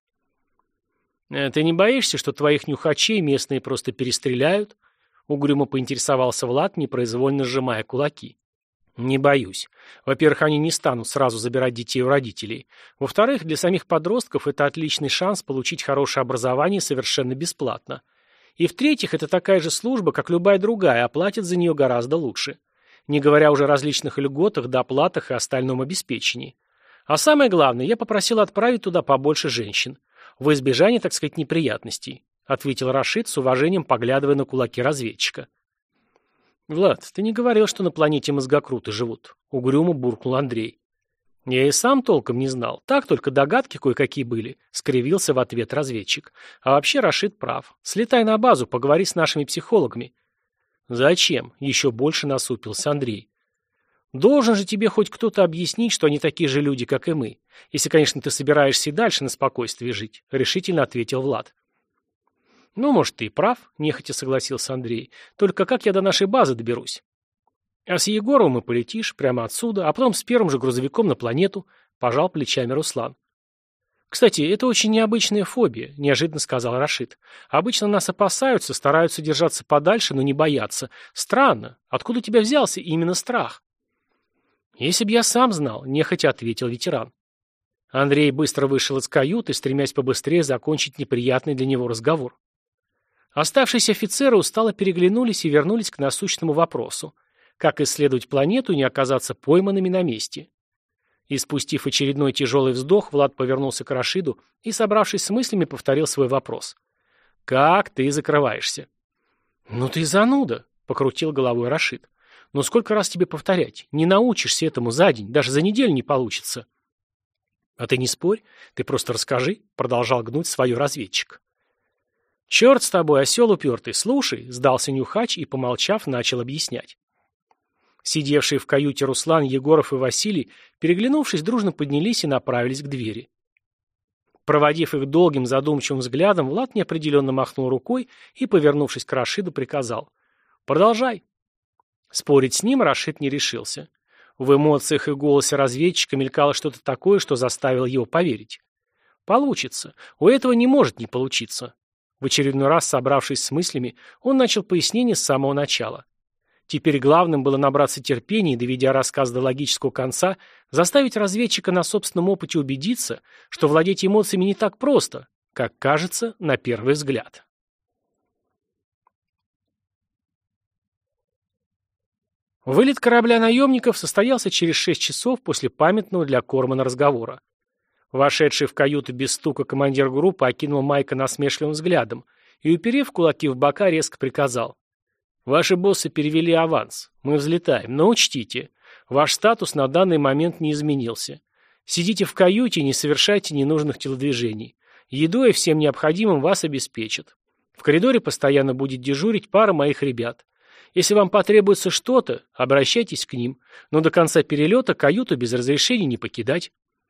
«Ты не боишься, что твоих нюхачей местные просто перестреляют?» — угрюмо поинтересовался Влад, непроизвольно сжимая кулаки. «Не боюсь. Во-первых, они не станут сразу забирать детей у родителей. Во-вторых, для самих подростков это отличный шанс получить хорошее образование совершенно бесплатно. И в-третьих, это такая же служба, как любая другая, а платят за нее гораздо лучше. Не говоря уже о различных льготах, доплатах и остальном обеспечении. А самое главное, я попросил отправить туда побольше женщин. Во избежание, так сказать, неприятностей», — ответил Рашид с уважением, поглядывая на кулаки разведчика. «Влад, ты не говорил, что на планете мозгокруты живут», — угрюмо буркнул Андрей. «Я и сам толком не знал. Так только догадки кое-какие были», — скривился в ответ разведчик. «А вообще Рашид прав. Слетай на базу, поговори с нашими психологами». «Зачем?» — еще больше насупился Андрей. «Должен же тебе хоть кто-то объяснить, что они такие же люди, как и мы. Если, конечно, ты собираешься и дальше на спокойствии жить», — решительно ответил Влад. «Ну, может, ты и прав», — нехотя согласился Андрей. «Только как я до нашей базы доберусь?» «А с Егоровым и полетишь, прямо отсюда, а потом с первым же грузовиком на планету», — пожал плечами Руслан. «Кстати, это очень необычная фобия», — неожиданно сказал Рашид. «Обычно нас опасаются, стараются держаться подальше, но не боятся. Странно. Откуда у тебя взялся именно страх?» «Если б я сам знал», — нехотя ответил ветеран. Андрей быстро вышел из каюты, стремясь побыстрее закончить неприятный для него разговор. Оставшиеся офицеры устало переглянулись и вернулись к насущному вопросу: как исследовать планету и не оказаться пойманными на месте. И спустив очередной тяжелый вздох, Влад повернулся к Рашиду и, собравшись с мыслями, повторил свой вопрос. «Как ты закрываешься?» «Ну ты зануда», — покрутил головой Рашид. «Ну сколько раз тебе повторять? Не научишься этому за день, даже за неделю не получится». «А ты не спорь, ты просто расскажи», — продолжал гнуть свое разведчик. «Черт с тобой, осел упертый, слушай», — сдался Нюхач и, помолчав, начал объяснять. Сидевшие в каюте Руслан, Егоров и Василий, переглянувшись, дружно поднялись и направились к двери. Проводив их долгим задумчивым взглядом, Влад неопределенно махнул рукой и, повернувшись к Рашиду, приказал: «Продолжай». Спорить с ним Рашид не решился. В эмоциях и голосе разведчика мелькало что-то такое, что заставило его поверить. «Получится. У этого не может не получиться». В очередной раз, собравшись с мыслями, он начал пояснение с самого начала. Теперь главным было набраться терпения и, доведя рассказ до логического конца, заставить разведчика на собственном опыте убедиться, что владеть эмоциями не так просто, как кажется на первый взгляд. Вылет корабля наемников состоялся через шесть часов после памятного для Кормана разговора. Вошедший в каюту без стука командир группы окинул Майка насмешливым взглядом и, уперев кулаки в бока, резко приказал: «Ваши боссы перевели аванс. Мы взлетаем, но учтите, ваш статус на данный момент не изменился. Сидите в каюте и не совершайте ненужных телодвижений. Едой и всем необходимым вас обеспечат. В коридоре постоянно будет дежурить пара моих ребят. Если вам потребуется что-то, обращайтесь к ним, но до конца перелета каюту без разрешения не покидать».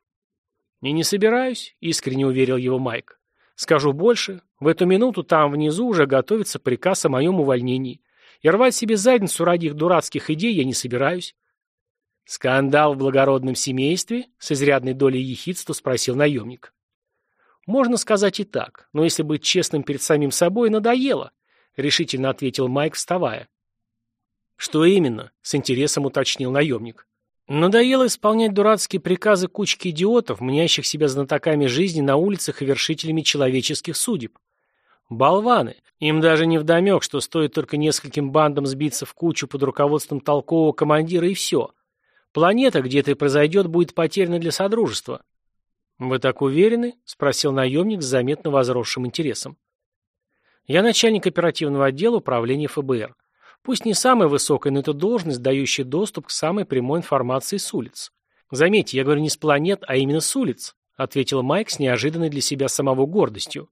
«И не собираюсь», — искренне уверил его Майк. «Скажу больше, в эту минуту там внизу уже готовится приказ о моем увольнении, и рвать себе задницу ради их дурацких идей я не собираюсь». «Скандал в благородном семействе?» — с изрядной долей ехидства спросил наемник. «Можно сказать и так, но если быть честным перед самим собой, надоело», — решительно ответил Майк, вставая. «Что именно?» — с интересом уточнил наемник. «Надоело исполнять дурацкие приказы кучки идиотов, мнящих себя знатоками жизни на улицах и вершителями человеческих судеб. Болваны. Им даже не вдомек, что стоит только нескольким бандам сбиться в кучу под руководством толкового командира, и все. Планета, где это и произойдет, будет потеряна для Содружества». «Вы так уверены?» — спросил наемник с заметно возросшим интересом. «Я начальник оперативного отдела управления эф бэ эр. Пусть не самая высокая, но это должность, дающая доступ к самой прямой информации с улиц. Заметьте, я говорю не с планет, а именно с улиц», — ответил Майк с неожиданной для себя самого гордостью.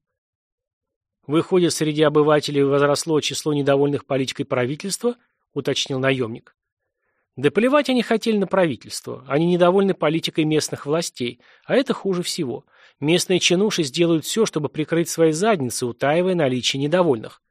«Выходит, среди обывателей возросло число недовольных политикой правительства?» — уточнил наемник. «Да плевать они хотели на правительство. Они недовольны политикой местных властей, а это хуже всего. Местные чинуши сделают все, чтобы прикрыть свои задницы, утаивая наличие недовольных».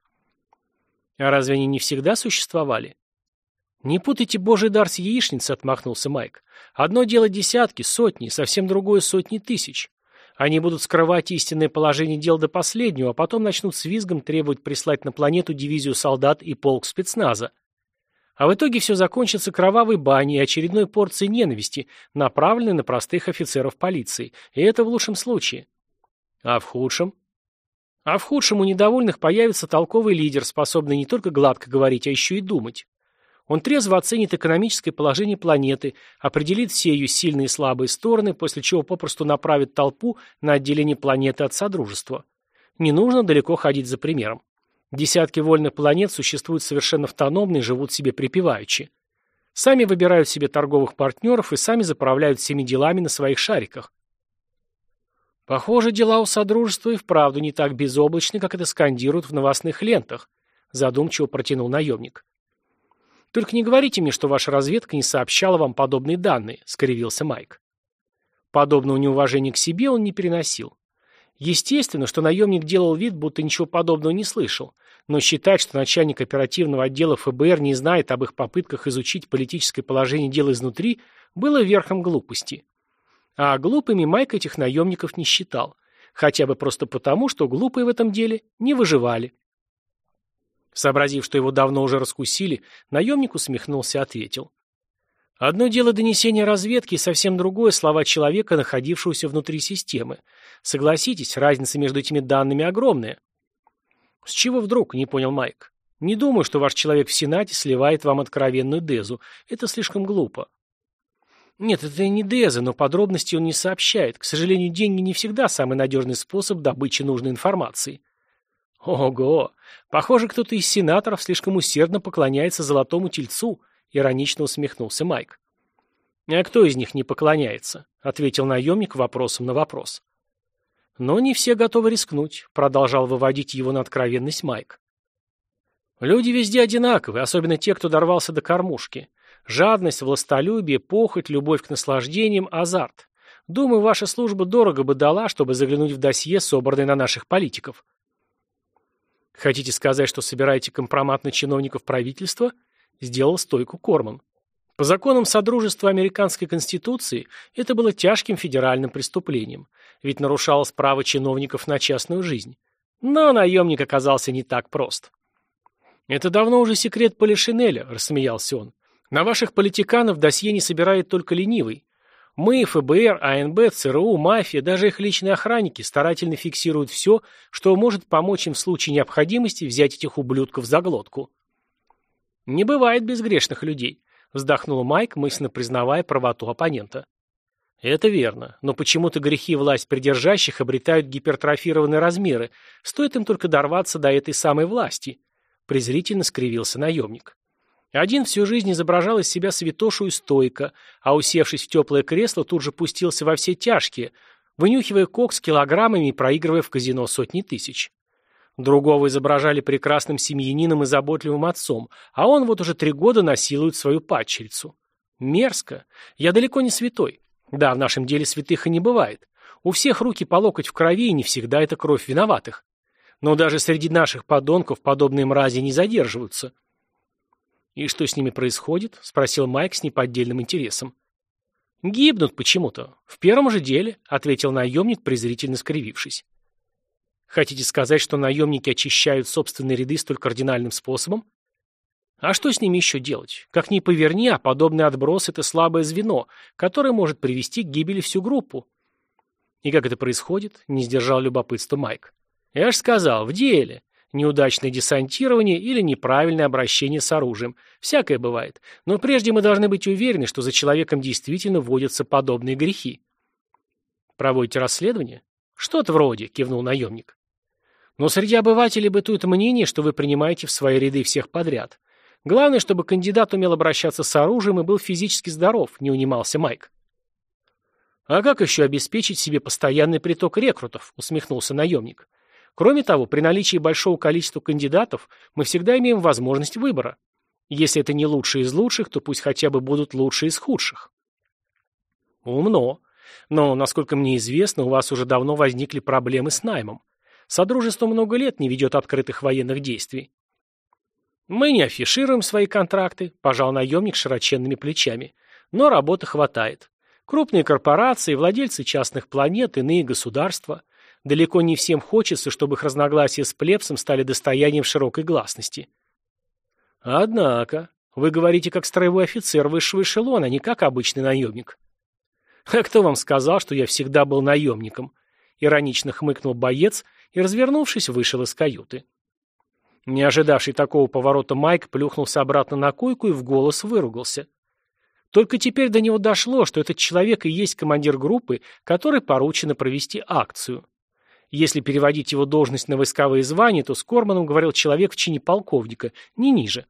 «А разве они не всегда существовали?» «Не путайте божий дар с яичницей», — отмахнулся Майк. «Одно дело десятки, сотни, совсем другое сотни тысяч. Они будут скрывать истинное положение дел до последнего, а потом начнут с визгом требовать прислать на планету дивизию солдат и полк спецназа. А в итоге все закончится кровавой баней и очередной порцией ненависти, направленной на простых офицеров полиции. И это в лучшем случае. А в худшем? А в худшем у недовольных появится толковый лидер, способный не только гладко говорить, а еще и думать. Он трезво оценит экономическое положение планеты, определит все ее сильные и слабые стороны, после чего попросту направит толпу на отделение планеты от Содружества. Не нужно далеко ходить за примером. Десятки вольных планет существуют совершенно автономно и живут себе припеваючи. Сами выбирают себе торговых партнеров и сами заправляют всеми делами на своих шариках. «Похоже, дела у Содружества и вправду не так безоблачны, как это скандируют в новостных лентах», задумчиво протянул наемник. «Только не говорите мне, что ваша разведка не сообщала вам подобные данные», скривился Майк. Подобного неуважения к себе он не переносил. Естественно, что наемник делал вид, будто ничего подобного не слышал, но считать, что начальник оперативного отдела эф бэ эр не знает об их попытках изучить политическое положение дел изнутри, было верхом глупости. А глупыми Майк этих наемников не считал, хотя бы просто потому, что глупые в этом деле не выживали. Сообразив, что его давно уже раскусили, наемник усмехнулся и ответил. «Одно дело донесение разведки, и совсем другое — слова человека, находившегося внутри системы. Согласитесь, разница между этими данными огромная». «С чего вдруг?» — не понял Майк. «Не думаю, что ваш человек в Сенате сливает вам откровенную дезу. Это слишком глупо». «Нет, это не деза, но подробностей он не сообщает. К сожалению, деньги не всегда самый надежный способ добычи нужной информации». «Ого! Похоже, кто-то из сенаторов слишком усердно поклоняется золотому тельцу», — иронично усмехнулся Майк. «А кто из них не поклоняется?» — ответил наемник вопросом на вопрос. «Но не все готовы рискнуть», — продолжал выводить его на откровенность Майк. «Люди везде одинаковы, особенно те, кто дорвался до кормушки. Жадность, властолюбие, похоть, любовь к наслаждениям, азарт. Думаю, ваша служба дорого бы дала, чтобы заглянуть в досье, собранное на наших политиков». «Хотите сказать, что собираете компромат на чиновников правительства?» — сделал стойку Корман. По законам Содружества Американской Конституции это было тяжким федеральным преступлением, ведь нарушалось право чиновников на частную жизнь. Но наемник оказался не так прост. «Это давно уже секрет Полишинеля», — рассмеялся он. «На ваших политиканов досье не собирает только ленивый. Мы, эф бэ эр, а эн бэ, цэ эр у, мафия, даже их личные охранники старательно фиксируют все, что может помочь им в случае необходимости взять этих ублюдков за глотку». «Не бывает безгрешных людей», — вздохнул Майк, мысленно признавая правоту оппонента. «Это верно, но почему-то грехи власть придержащих обретают гипертрофированные размеры, стоит им только дорваться до этой самой власти», — презрительно скривился наемник. Один всю жизнь изображал из себя святошу и стойка, а усевшись в теплое кресло, тут же пустился во все тяжкие, вынюхивая кокс килограммами и проигрывая в казино сотни тысяч. Другого изображали прекрасным семьянином и заботливым отцом, а он вот уже три года насилует свою падчерицу. Мерзко. Я далеко не святой. Да, в нашем деле святых и не бывает. У всех руки по локоть в крови, и не всегда это кровь виноватых. Но даже среди наших подонков подобные мрази не задерживаются. «И что с ними происходит?» — спросил Майк с неподдельным интересом. «Гибнут почему-то. В первом же деле», — ответил наемник, презрительно скривившись. «Хотите сказать, что наемники очищают собственные ряды столь кардинальным способом? А что с ними еще делать? Как ни поверни, а подобный отброс — это слабое звено, которое может привести к гибели всю группу». «И как это происходит?» — не сдержал любопытства Майк. «Я ж сказал, в деле. Неудачное десантирование или неправильное обращение с оружием. Всякое бывает. Но прежде мы должны быть уверены, что за человеком действительно вводятся подобные грехи». «Проводите расследование?» «Что-то вроде», — кивнул наемник. «Но среди обывателей бытует мнение, что вы принимаете в свои ряды всех подряд. Главное, чтобы кандидат умел обращаться с оружием и был физически здоров», — не унимался Майк. «А как еще обеспечить себе постоянный приток рекрутов?» — усмехнулся наемник. «Кроме того, при наличии большого количества кандидатов мы всегда имеем возможность выбора. Если это не лучшие из лучших, то пусть хотя бы будут лучшие из худших». «Умно. Но, насколько мне известно, у вас уже давно возникли проблемы с наймом. Содружество много лет не ведет открытых военных действий». «Мы не афишируем свои контракты», – пожал наемник широченными плечами. «Но работы хватает. Крупные корпорации, владельцы частных планет, иные государства. Далеко не всем хочется, чтобы их разногласия с плебсом стали достоянием широкой гласности». «Однако, вы говорите как строевой офицер высшего эшелона, а не как обычный наемник». «А кто вам сказал, что я всегда был наемником?» – иронично хмыкнул боец и, развернувшись, вышел из каюты. Не ожидавший такого поворота Майк плюхнулся обратно на койку и в голос выругался. Только теперь до него дошло, что этот человек и есть командир группы, которой поручено провести акцию. Если переводить его должность на войсковые звания, то с Корманом говорил человек в чине полковника, не ниже.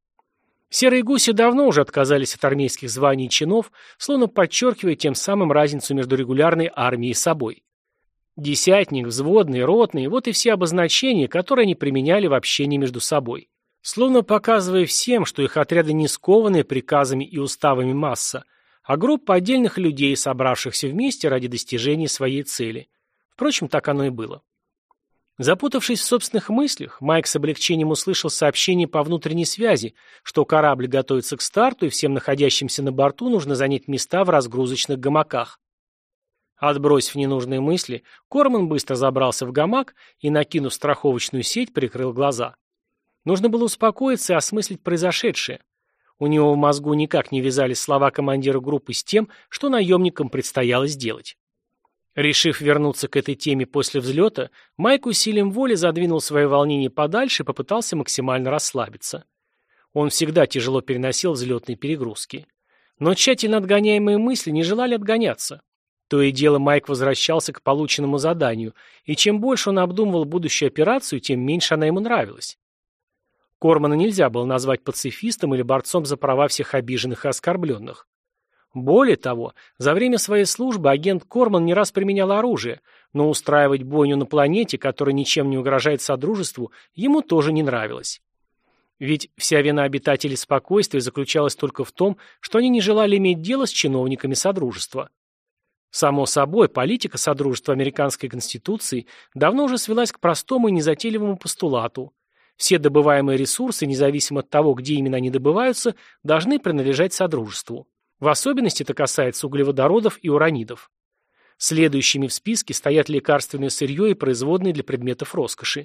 Серые гуси давно уже отказались от армейских званий и чинов, словно подчеркивая тем самым разницу между регулярной армией и собой. Десятник, взводный, ротный – вот и все обозначения, которые они применяли в общении между собой. Словно показывая всем, что их отряды не скованы приказами и уставами масса, а группа отдельных людей, собравшихся вместе ради достижения своей цели. Впрочем, так оно и было. Запутавшись в собственных мыслях, Майк с облегчением услышал сообщение по внутренней связи, что корабль готовится к старту, и всем находящимся на борту нужно занять места в разгрузочных гамаках. Отбросив ненужные мысли, Корман быстро забрался в гамак и, накинув страховочную сеть, прикрыл глаза. Нужно было успокоиться и осмыслить произошедшее. У него в мозгу никак не вязались слова командира группы с тем, что наемникам предстояло сделать. Решив вернуться к этой теме после взлета, Майк усилием воли задвинул свои волнения подальше и попытался максимально расслабиться. Он всегда тяжело переносил взлетные перегрузки. Но тщательно отгоняемые мысли не желали отгоняться. То и дело Майк возвращался к полученному заданию, и чем больше он обдумывал будущую операцию, тем меньше она ему нравилась. Кормана нельзя было назвать пацифистом или борцом за права всех обиженных и оскорбленных. Более того, за время своей службы агент Корман не раз применял оружие, но устраивать бойню на планете, которая ничем не угрожает Содружеству, ему тоже не нравилось. Ведь вся вина обитателей спокойствия заключалась только в том, что они не желали иметь дело с чиновниками Содружества. Само собой, политика Содружества Американской Конституции давно уже свелась к простому и незатейливому постулату. Все добываемые ресурсы, независимо от того, где именно они добываются, должны принадлежать Содружеству. В особенности это касается углеводородов и уранидов. Следующими в списке стоят лекарственное сырье и производные для предметов роскоши.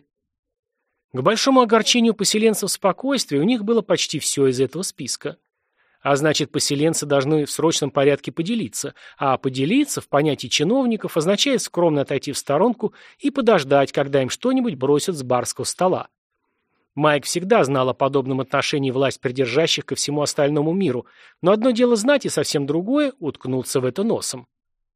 К большому огорчению поселенцев спокойствия у них было почти все из этого списка. А значит, поселенцы должны в срочном порядке поделиться, а поделиться в понятии чиновников означает скромно отойти в сторонку и подождать, когда им что-нибудь бросят с барского стола. Майк всегда знал о подобном отношении власть придержащих ко всему остальному миру, но одно дело знать и совсем другое – уткнуться в это носом.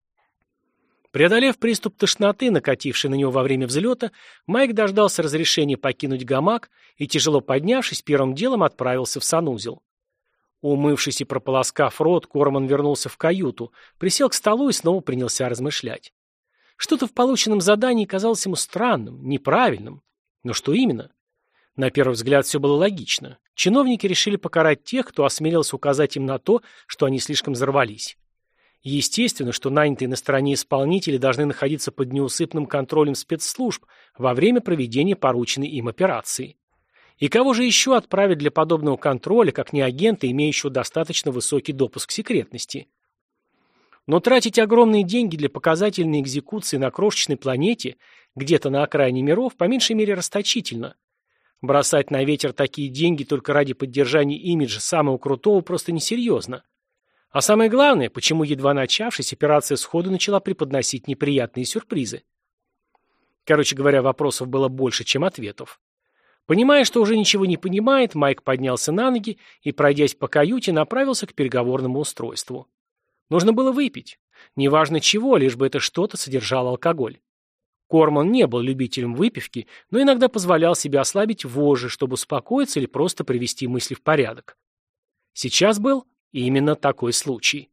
Преодолев приступ тошноты, накативший на него во время взлета, Майк дождался разрешения покинуть гамак и, тяжело поднявшись, первым делом отправился в санузел. Умывшись и прополоскав рот, Корман вернулся в каюту, присел к столу и снова принялся размышлять. Что-то в полученном задании казалось ему странным, неправильным. Но что именно? На первый взгляд все было логично. Чиновники решили покарать тех, кто осмелился указать им на то, что они слишком взорвались. Естественно, что нанятые на стороне исполнители должны находиться под неусыпным контролем спецслужб во время проведения порученной им операции. И кого же еще отправить для подобного контроля, как не агента, имеющего достаточно высокий допуск к секретности? Но тратить огромные деньги для показательной экзекуции на крошечной планете, где-то на окраине миров, по меньшей мере расточительно. Бросать на ветер такие деньги только ради поддержания имиджа самого крутого просто несерьезно. А самое главное, почему, едва начавшись, операция сходу начала преподносить неприятные сюрпризы. Короче говоря, вопросов было больше, чем ответов. Понимая, что уже ничего не понимает, Майк поднялся на ноги и, пройдясь по каюте, направился к переговорному устройству. Нужно было выпить. Неважно чего, лишь бы это что-то содержало алкоголь. Корман не был любителем выпивки, но иногда позволял себе ослабить вожжи, чтобы успокоиться или просто привести мысли в порядок. Сейчас был именно такой случай.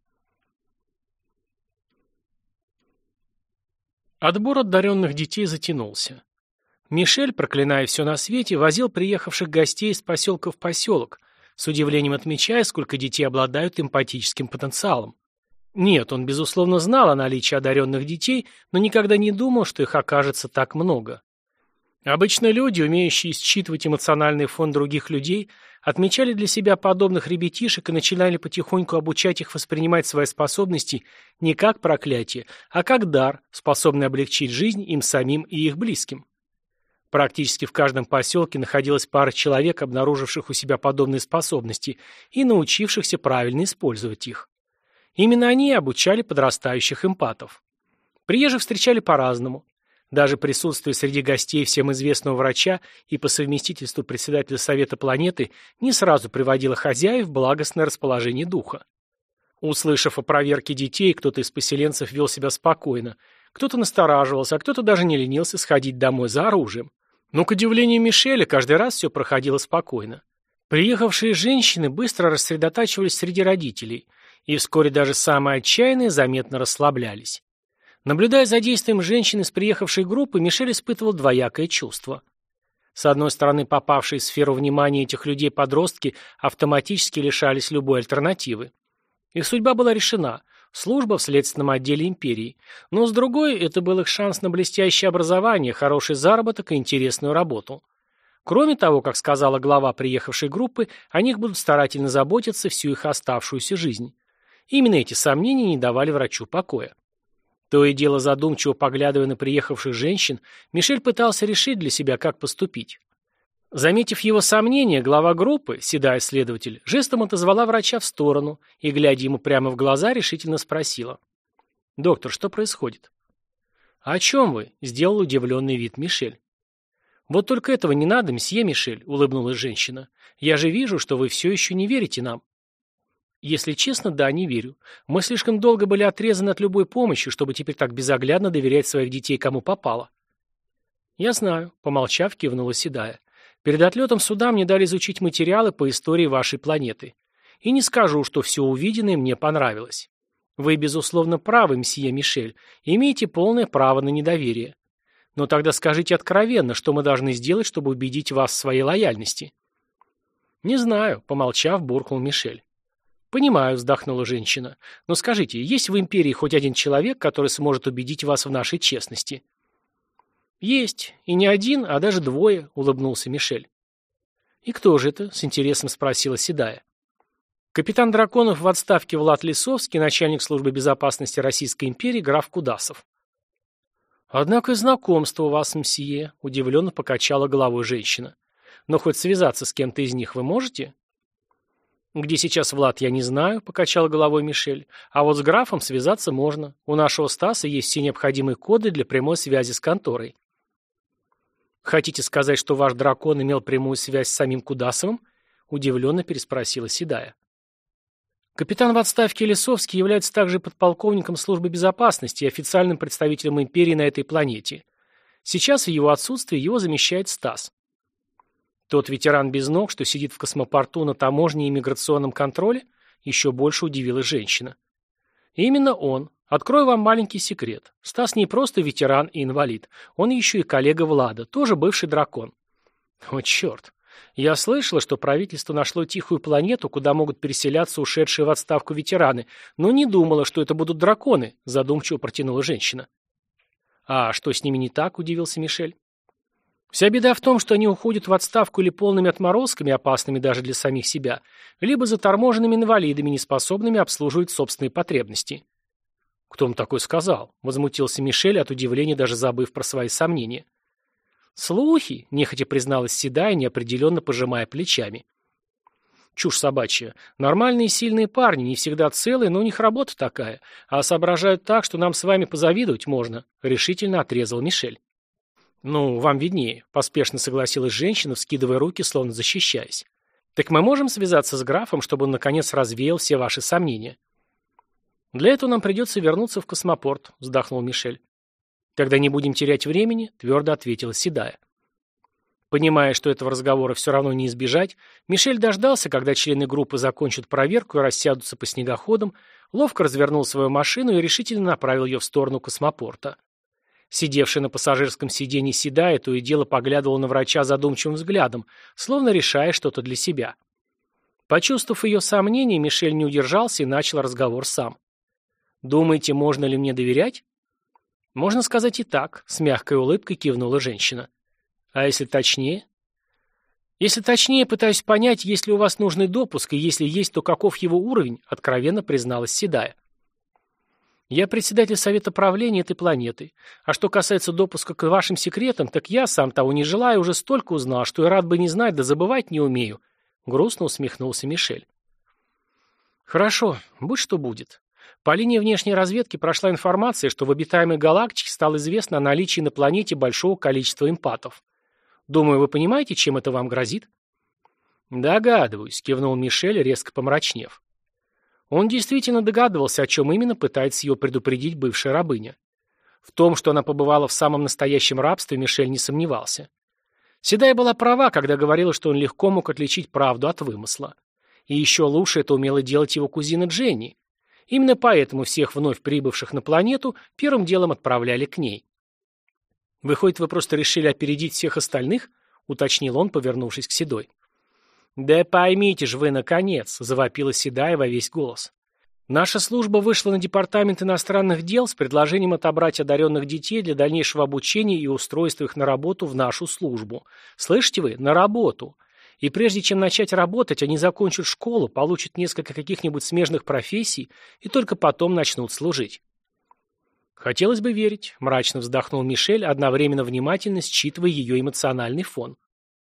Отбор одаренных детей затянулся. Мишель, проклиная все на свете, возил приехавших гостей из поселка в поселок, с удивлением отмечая, сколько детей обладают эмпатическим потенциалом. Нет, он, безусловно, знал о наличии одаренных детей, но никогда не думал, что их окажется так много. Обычно люди, умеющие считывать эмоциональный фон других людей, отмечали для себя подобных ребятишек и начинали потихоньку обучать их воспринимать свои способности не как проклятие, а как дар, способный облегчить жизнь им самим и их близким. Практически в каждом поселке находилась пара человек, обнаруживших у себя подобные способности и научившихся правильно использовать их. Именно они обучали подрастающих эмпатов. Приезжих встречали по-разному. Даже присутствие среди гостей всем известного врача и по совместительству председателя Совета планеты не сразу приводило хозяев в благостное расположение духа. Услышав о проверке детей, кто-то из поселенцев вел себя спокойно, кто-то настораживался, а кто-то даже не ленился сходить домой за оружием. Но, к удивлению Мишеля, каждый раз все проходило спокойно. Приехавшие женщины быстро рассредотачивались среди родителей, и вскоре даже самые отчаянные заметно расслаблялись. Наблюдая за действием женщин из приехавшей группы, Мишель испытывал двоякое чувство. С одной стороны, попавшие в сферу внимания этих людей подростки автоматически лишались любой альтернативы. Их судьба была решена – служба в следственном отделе империи. Но с другой, это был их шанс на блестящее образование, хороший заработок и интересную работу. Кроме того, как сказала глава приехавшей группы, о них будут старательно заботиться всю их оставшуюся жизнь. Именно эти сомнения не давали врачу покоя. То и дело задумчиво поглядывая на приехавших женщин, Мишель пытался решить для себя, как поступить. Заметив его сомнения, глава группы, седая следователь, жестом отозвала врача в сторону и, глядя ему прямо в глаза, решительно спросила. «Доктор, что происходит?» «О чем вы?» – сделал удивленный вид Мишель. «Вот только этого не надо, мсье Мишель», – улыбнулась женщина. «Я же вижу, что вы все еще не верите нам». «Если честно, да, не верю. Мы слишком долго были отрезаны от любой помощи, чтобы теперь так безоглядно доверять своих детей кому попало». «Я знаю», — помолчав, кивнула седая. «Перед отлетом сюда мне дали изучить материалы по истории вашей планеты. И не скажу, что все увиденное мне понравилось. Вы, безусловно, правы, мсье Мишель, и имеете полное право на недоверие. Но тогда скажите откровенно, что мы должны сделать, чтобы убедить вас в своей лояльности». «Не знаю», — помолчав, буркнул Мишель. «Понимаю», — вздохнула женщина. «Но скажите, есть в империи хоть один человек, который сможет убедить вас в нашей честности?» «Есть. И не один, а даже двое», — улыбнулся Мишель. «И кто же это?» — с интересом спросила седая. «Капитан драконов в отставке Влад Лисовский, начальник службы безопасности Российской империи, граф Кудасов». «Однако и знакомство у вас, мсье», — удивленно покачала головой женщина. «Но хоть связаться с кем-то из них вы можете?» «Где сейчас Влад, я не знаю», — покачал головой Мишель. «А вот с графом связаться можно. У нашего Стаса есть все необходимые коды для прямой связи с конторой». «Хотите сказать, что ваш дракон имел прямую связь с самим Кудасовым?» — удивленно переспросила седая. «Капитан в отставке Лисовский является также подполковником службы безопасности и официальным представителем империи на этой планете. Сейчас в его отсутствии его замещает Стас». Тот ветеран без ног, что сидит в космопорту на таможне и миграционном контроле, еще больше удивилась женщина. Именно он. Открою вам маленький секрет. Стас не просто ветеран и инвалид. Он еще и коллега Влада, тоже бывший дракон. О, черт. Я слышала, что правительство нашло тихую планету, куда могут переселяться ушедшие в отставку ветераны, но не думала, что это будут драконы, задумчиво протянула женщина. А что с ними не так, удивился Мишель. Вся беда в том, что они уходят в отставку или полными отморозками, опасными даже для самих себя, либо заторможенными инвалидами, неспособными обслуживать собственные потребности. «Кто вам такой сказал?» — возмутился Мишель, от удивления даже забыв про свои сомнения. «Слухи», — нехотя призналась седая, неопределенно пожимая плечами. «Чушь собачья. Нормальные сильные парни, не всегда целые, но у них работа такая, а соображают так, что нам с вами позавидовать можно», — решительно отрезал Мишель. «Ну, вам виднее», — поспешно согласилась женщина, вскидывая руки, словно защищаясь. «Так мы можем связаться с графом, чтобы он, наконец, развеял все ваши сомнения?» «Для этого нам придется вернуться в космопорт», — вздохнул Мишель. «Тогда не будем терять времени», — твердо ответила седая. Понимая, что этого разговора все равно не избежать, Мишель дождался, когда члены группы закончат проверку и рассядутся по снегоходам, ловко развернул свою машину и решительно направил ее в сторону космопорта. Сидевшая на пассажирском сиденье седая то и дело поглядывала на врача задумчивым взглядом, словно решая что-то для себя. Почувствовав ее сомнения, Мишель не удержался и начал разговор сам. «Думаете, можно ли мне доверять?» «Можно сказать и так», — с мягкой улыбкой кивнула женщина. «А если точнее?» «Если точнее, пытаюсь понять, есть ли у вас нужный допуск, и если есть, то каков его уровень», — откровенно призналась седая. «Я председатель совета правления этой планеты. А что касается допуска к вашим секретам, так я, сам того не желая, уже столько узнал, что и рад бы не знать, да забывать не умею», — грустно усмехнулся Мишель. «Хорошо, будь что будет. По линии внешней разведки прошла информация, что в обитаемой галактике стало известно о наличии на планете большого количества эмпатов. Думаю, вы понимаете, чем это вам грозит?» «Догадываюсь», — кивнул Мишель, резко помрачнев. Он действительно догадывался, о чем именно пытается его предупредить бывшая рабыня. В том, что она побывала в самом настоящем рабстве, Мишель не сомневался. Седая была права, когда говорила, что он легко мог отличить правду от вымысла. И еще лучше это умела делать его кузина Дженни. Именно поэтому всех вновь прибывших на планету первым делом отправляли к ней. «Выходит, вы просто решили опередить всех остальных?» — уточнил он, повернувшись к Седой. «Да поймите же вы, наконец!» — завопила Седая во весь голос. «Наша служба вышла на департамент иностранных дел с предложением отобрать одаренных детей для дальнейшего обучения и устройства их на работу в нашу службу. Слышите вы? На работу! И прежде чем начать работать, они закончат школу, получат несколько каких-нибудь смежных профессий и только потом начнут служить». «Хотелось бы верить», — мрачно вздохнул Мишель, одновременно внимательно считывая ее эмоциональный фон.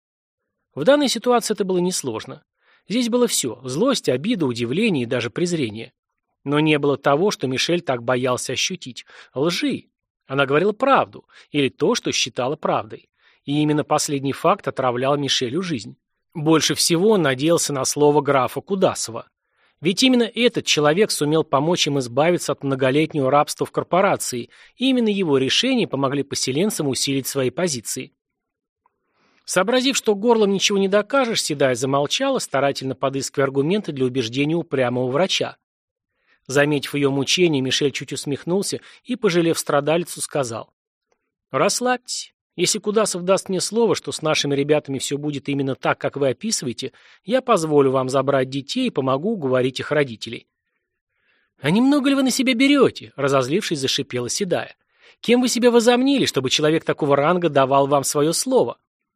В данной ситуации это было несложно. Здесь было все – злость, обида, удивление и даже презрение. Но не было того, что Мишель так боялся ощутить – лжи. Она говорила правду, или то, что считала правдой. И именно последний факт отравлял Мишелю жизнь. Больше всего он надеялся на слово графа Кудасова. Ведь именно этот человек сумел помочь им избавиться от многолетнего рабства в корпорации, и именно его решения помогли поселенцам усилить свои позиции. Сообразив, что горлом ничего не докажешь, Седая замолчала, старательно подыскивая аргументы для убеждения упрямого врача. Заметив ее мучение, Мишель чуть усмехнулся и, пожалев страдалицу, сказал: «Расслабьтесь. Если Кудасов даст мне слово, что с нашими ребятами все будет именно так, как вы описываете, я позволю вам забрать детей и помогу уговорить их родителей». «А немного ли вы на себя берете?» — разозлившись, зашипела Седая. «Кем вы себя возомнили, чтобы человек такого ранга давал вам свое слово?»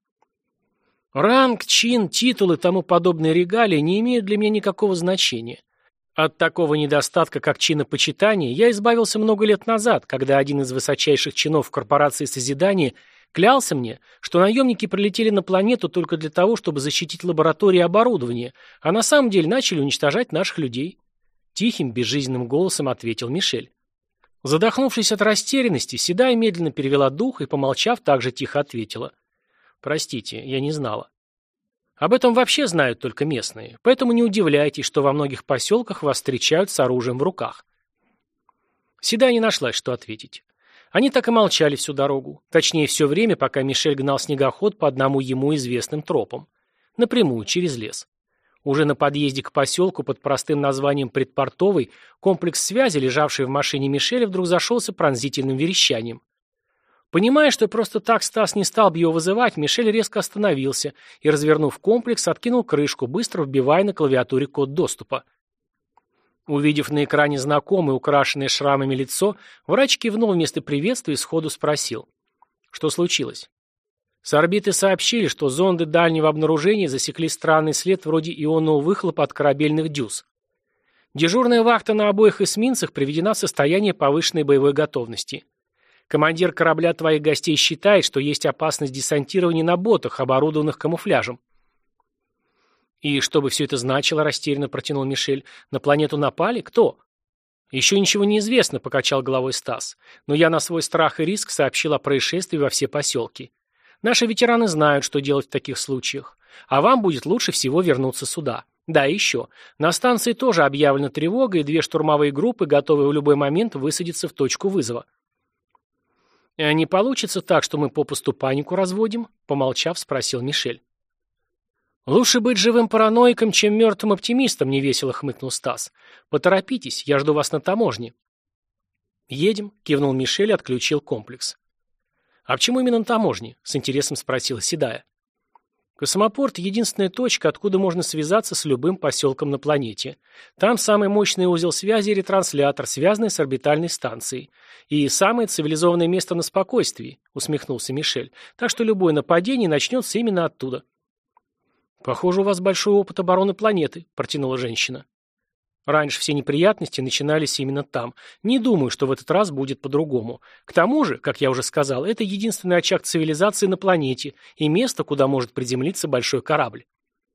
«Ранг, чин, титул и тому подобные регалии не имеют для меня никакого значения. От такого недостатка, как чинопочитание, я избавился много лет назад, когда один из высочайших чинов корпорации Созидания клялся мне, что наемники прилетели на планету только для того, чтобы защитить лаборатории и оборудование, а на самом деле начали уничтожать наших людей». Тихим, безжизненным голосом ответил Мишель. Задохнувшись от растерянности, Седая медленно перевела дух и, помолчав, также тихо ответила: «Простите, я не знала». Об этом вообще знают только местные, поэтому не удивляйтесь, что во многих поселках вас встречают с оружием в руках. Седая не нашлась, что ответить. Они так и молчали всю дорогу, точнее, все время, пока Мишель гнал снегоход по одному ему известным тропам. Напрямую, через лес. Уже на подъезде к поселку под простым названием «Предпортовый» комплекс связи, лежавший в машине Мишеля, вдруг зашелся пронзительным верещанием. Понимая, что просто так Стас не стал бы его вызывать, Мишель резко остановился и, развернув комплекс, откинул крышку, быстро вбивая на клавиатуре код доступа. Увидев на экране знакомое, украшенное шрамами лицо, врач кивнул вместо приветствия и сходу спросил: «Что случилось?» С орбиты сообщили, что зонды дальнего обнаружения засекли странный след вроде ионного выхлопа от корабельных дюз. Дежурная вахта на обоих эсминцах приведена в состояние повышенной боевой готовности. Командир корабля твоих гостей считает, что есть опасность десантирования на ботах, оборудованных камуфляжем. «И что бы все это значило?» – растерянно протянул Мишель. «На планету напали? Кто?» «Еще ничего не известно», – покачал головой Стас. «Но я на свой страх и риск сообщил о происшествии во все поселки. Наши ветераны знают, что делать в таких случаях. А вам будет лучше всего вернуться сюда. Да, и еще. На станции тоже объявлена тревога, и две штурмовые группы готовы в любой момент высадиться в точку вызова». «А не получится так, что мы попусту панику разводим?» – помолчав, спросил Мишель. «Лучше быть живым параноиком, чем мертвым оптимистом», – невесело хмыкнул Стас. «Поторопитесь, я жду вас на таможне». «Едем», – кивнул Мишель и отключил комплекс. «А почему именно на таможне?» – с интересом спросила Седая. «Космопорт – единственная точка, откуда можно связаться с любым поселком на планете. Там самый мощный узел связи и ретранслятор, связанный с орбитальной станцией. И самое цивилизованное место на спокойствии», – усмехнулся Мишель. «Так что любое нападение начнется именно оттуда». «Похоже, у вас большой опыт обороны планеты», – протянула женщина. «Раньше все неприятности начинались именно там. Не думаю, что в этот раз будет по-другому. К тому же, как я уже сказал, это единственный очаг цивилизации на планете и место, куда может приземлиться большой корабль.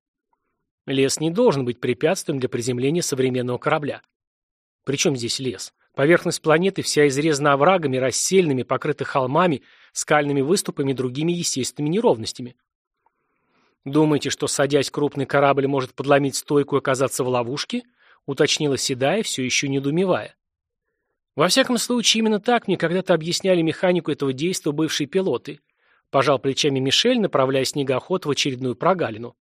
Лес не должен быть препятствием для приземления современного корабля. Причем здесь лес? Поверхность планеты вся изрезана оврагами, расселенными, покрыта холмами, скальными выступами и другими естественными неровностями. Думаете, что, садясь, крупный корабль может подломить стойку и оказаться в ловушке?» — уточнила Седая, все еще недоумевая. «Во всяком случае, именно так мне когда-то объясняли механику этого действа бывшие пилоты», — пожал плечами Мишель, направляя снегоход в очередную прогалину.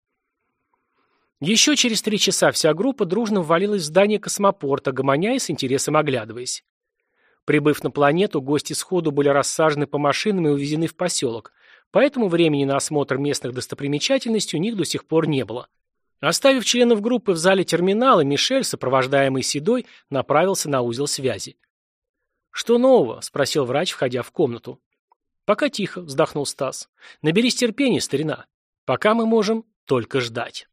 Еще через три часа вся группа дружно ввалилась в здание космопорта, гомоня и с интересом оглядываясь. Прибыв на планету, гости сходу были рассажены по машинам и увезены в поселок, поэтому времени на осмотр местных достопримечательностей у них до сих пор не было. Оставив членов группы в зале терминала, Мишель, сопровождаемый Седой, направился на узел связи. «Что нового?» – спросил врач, входя в комнату. «Пока тихо», – вздохнул Стас. «Наберись терпения, старина. Пока мы можем только ждать».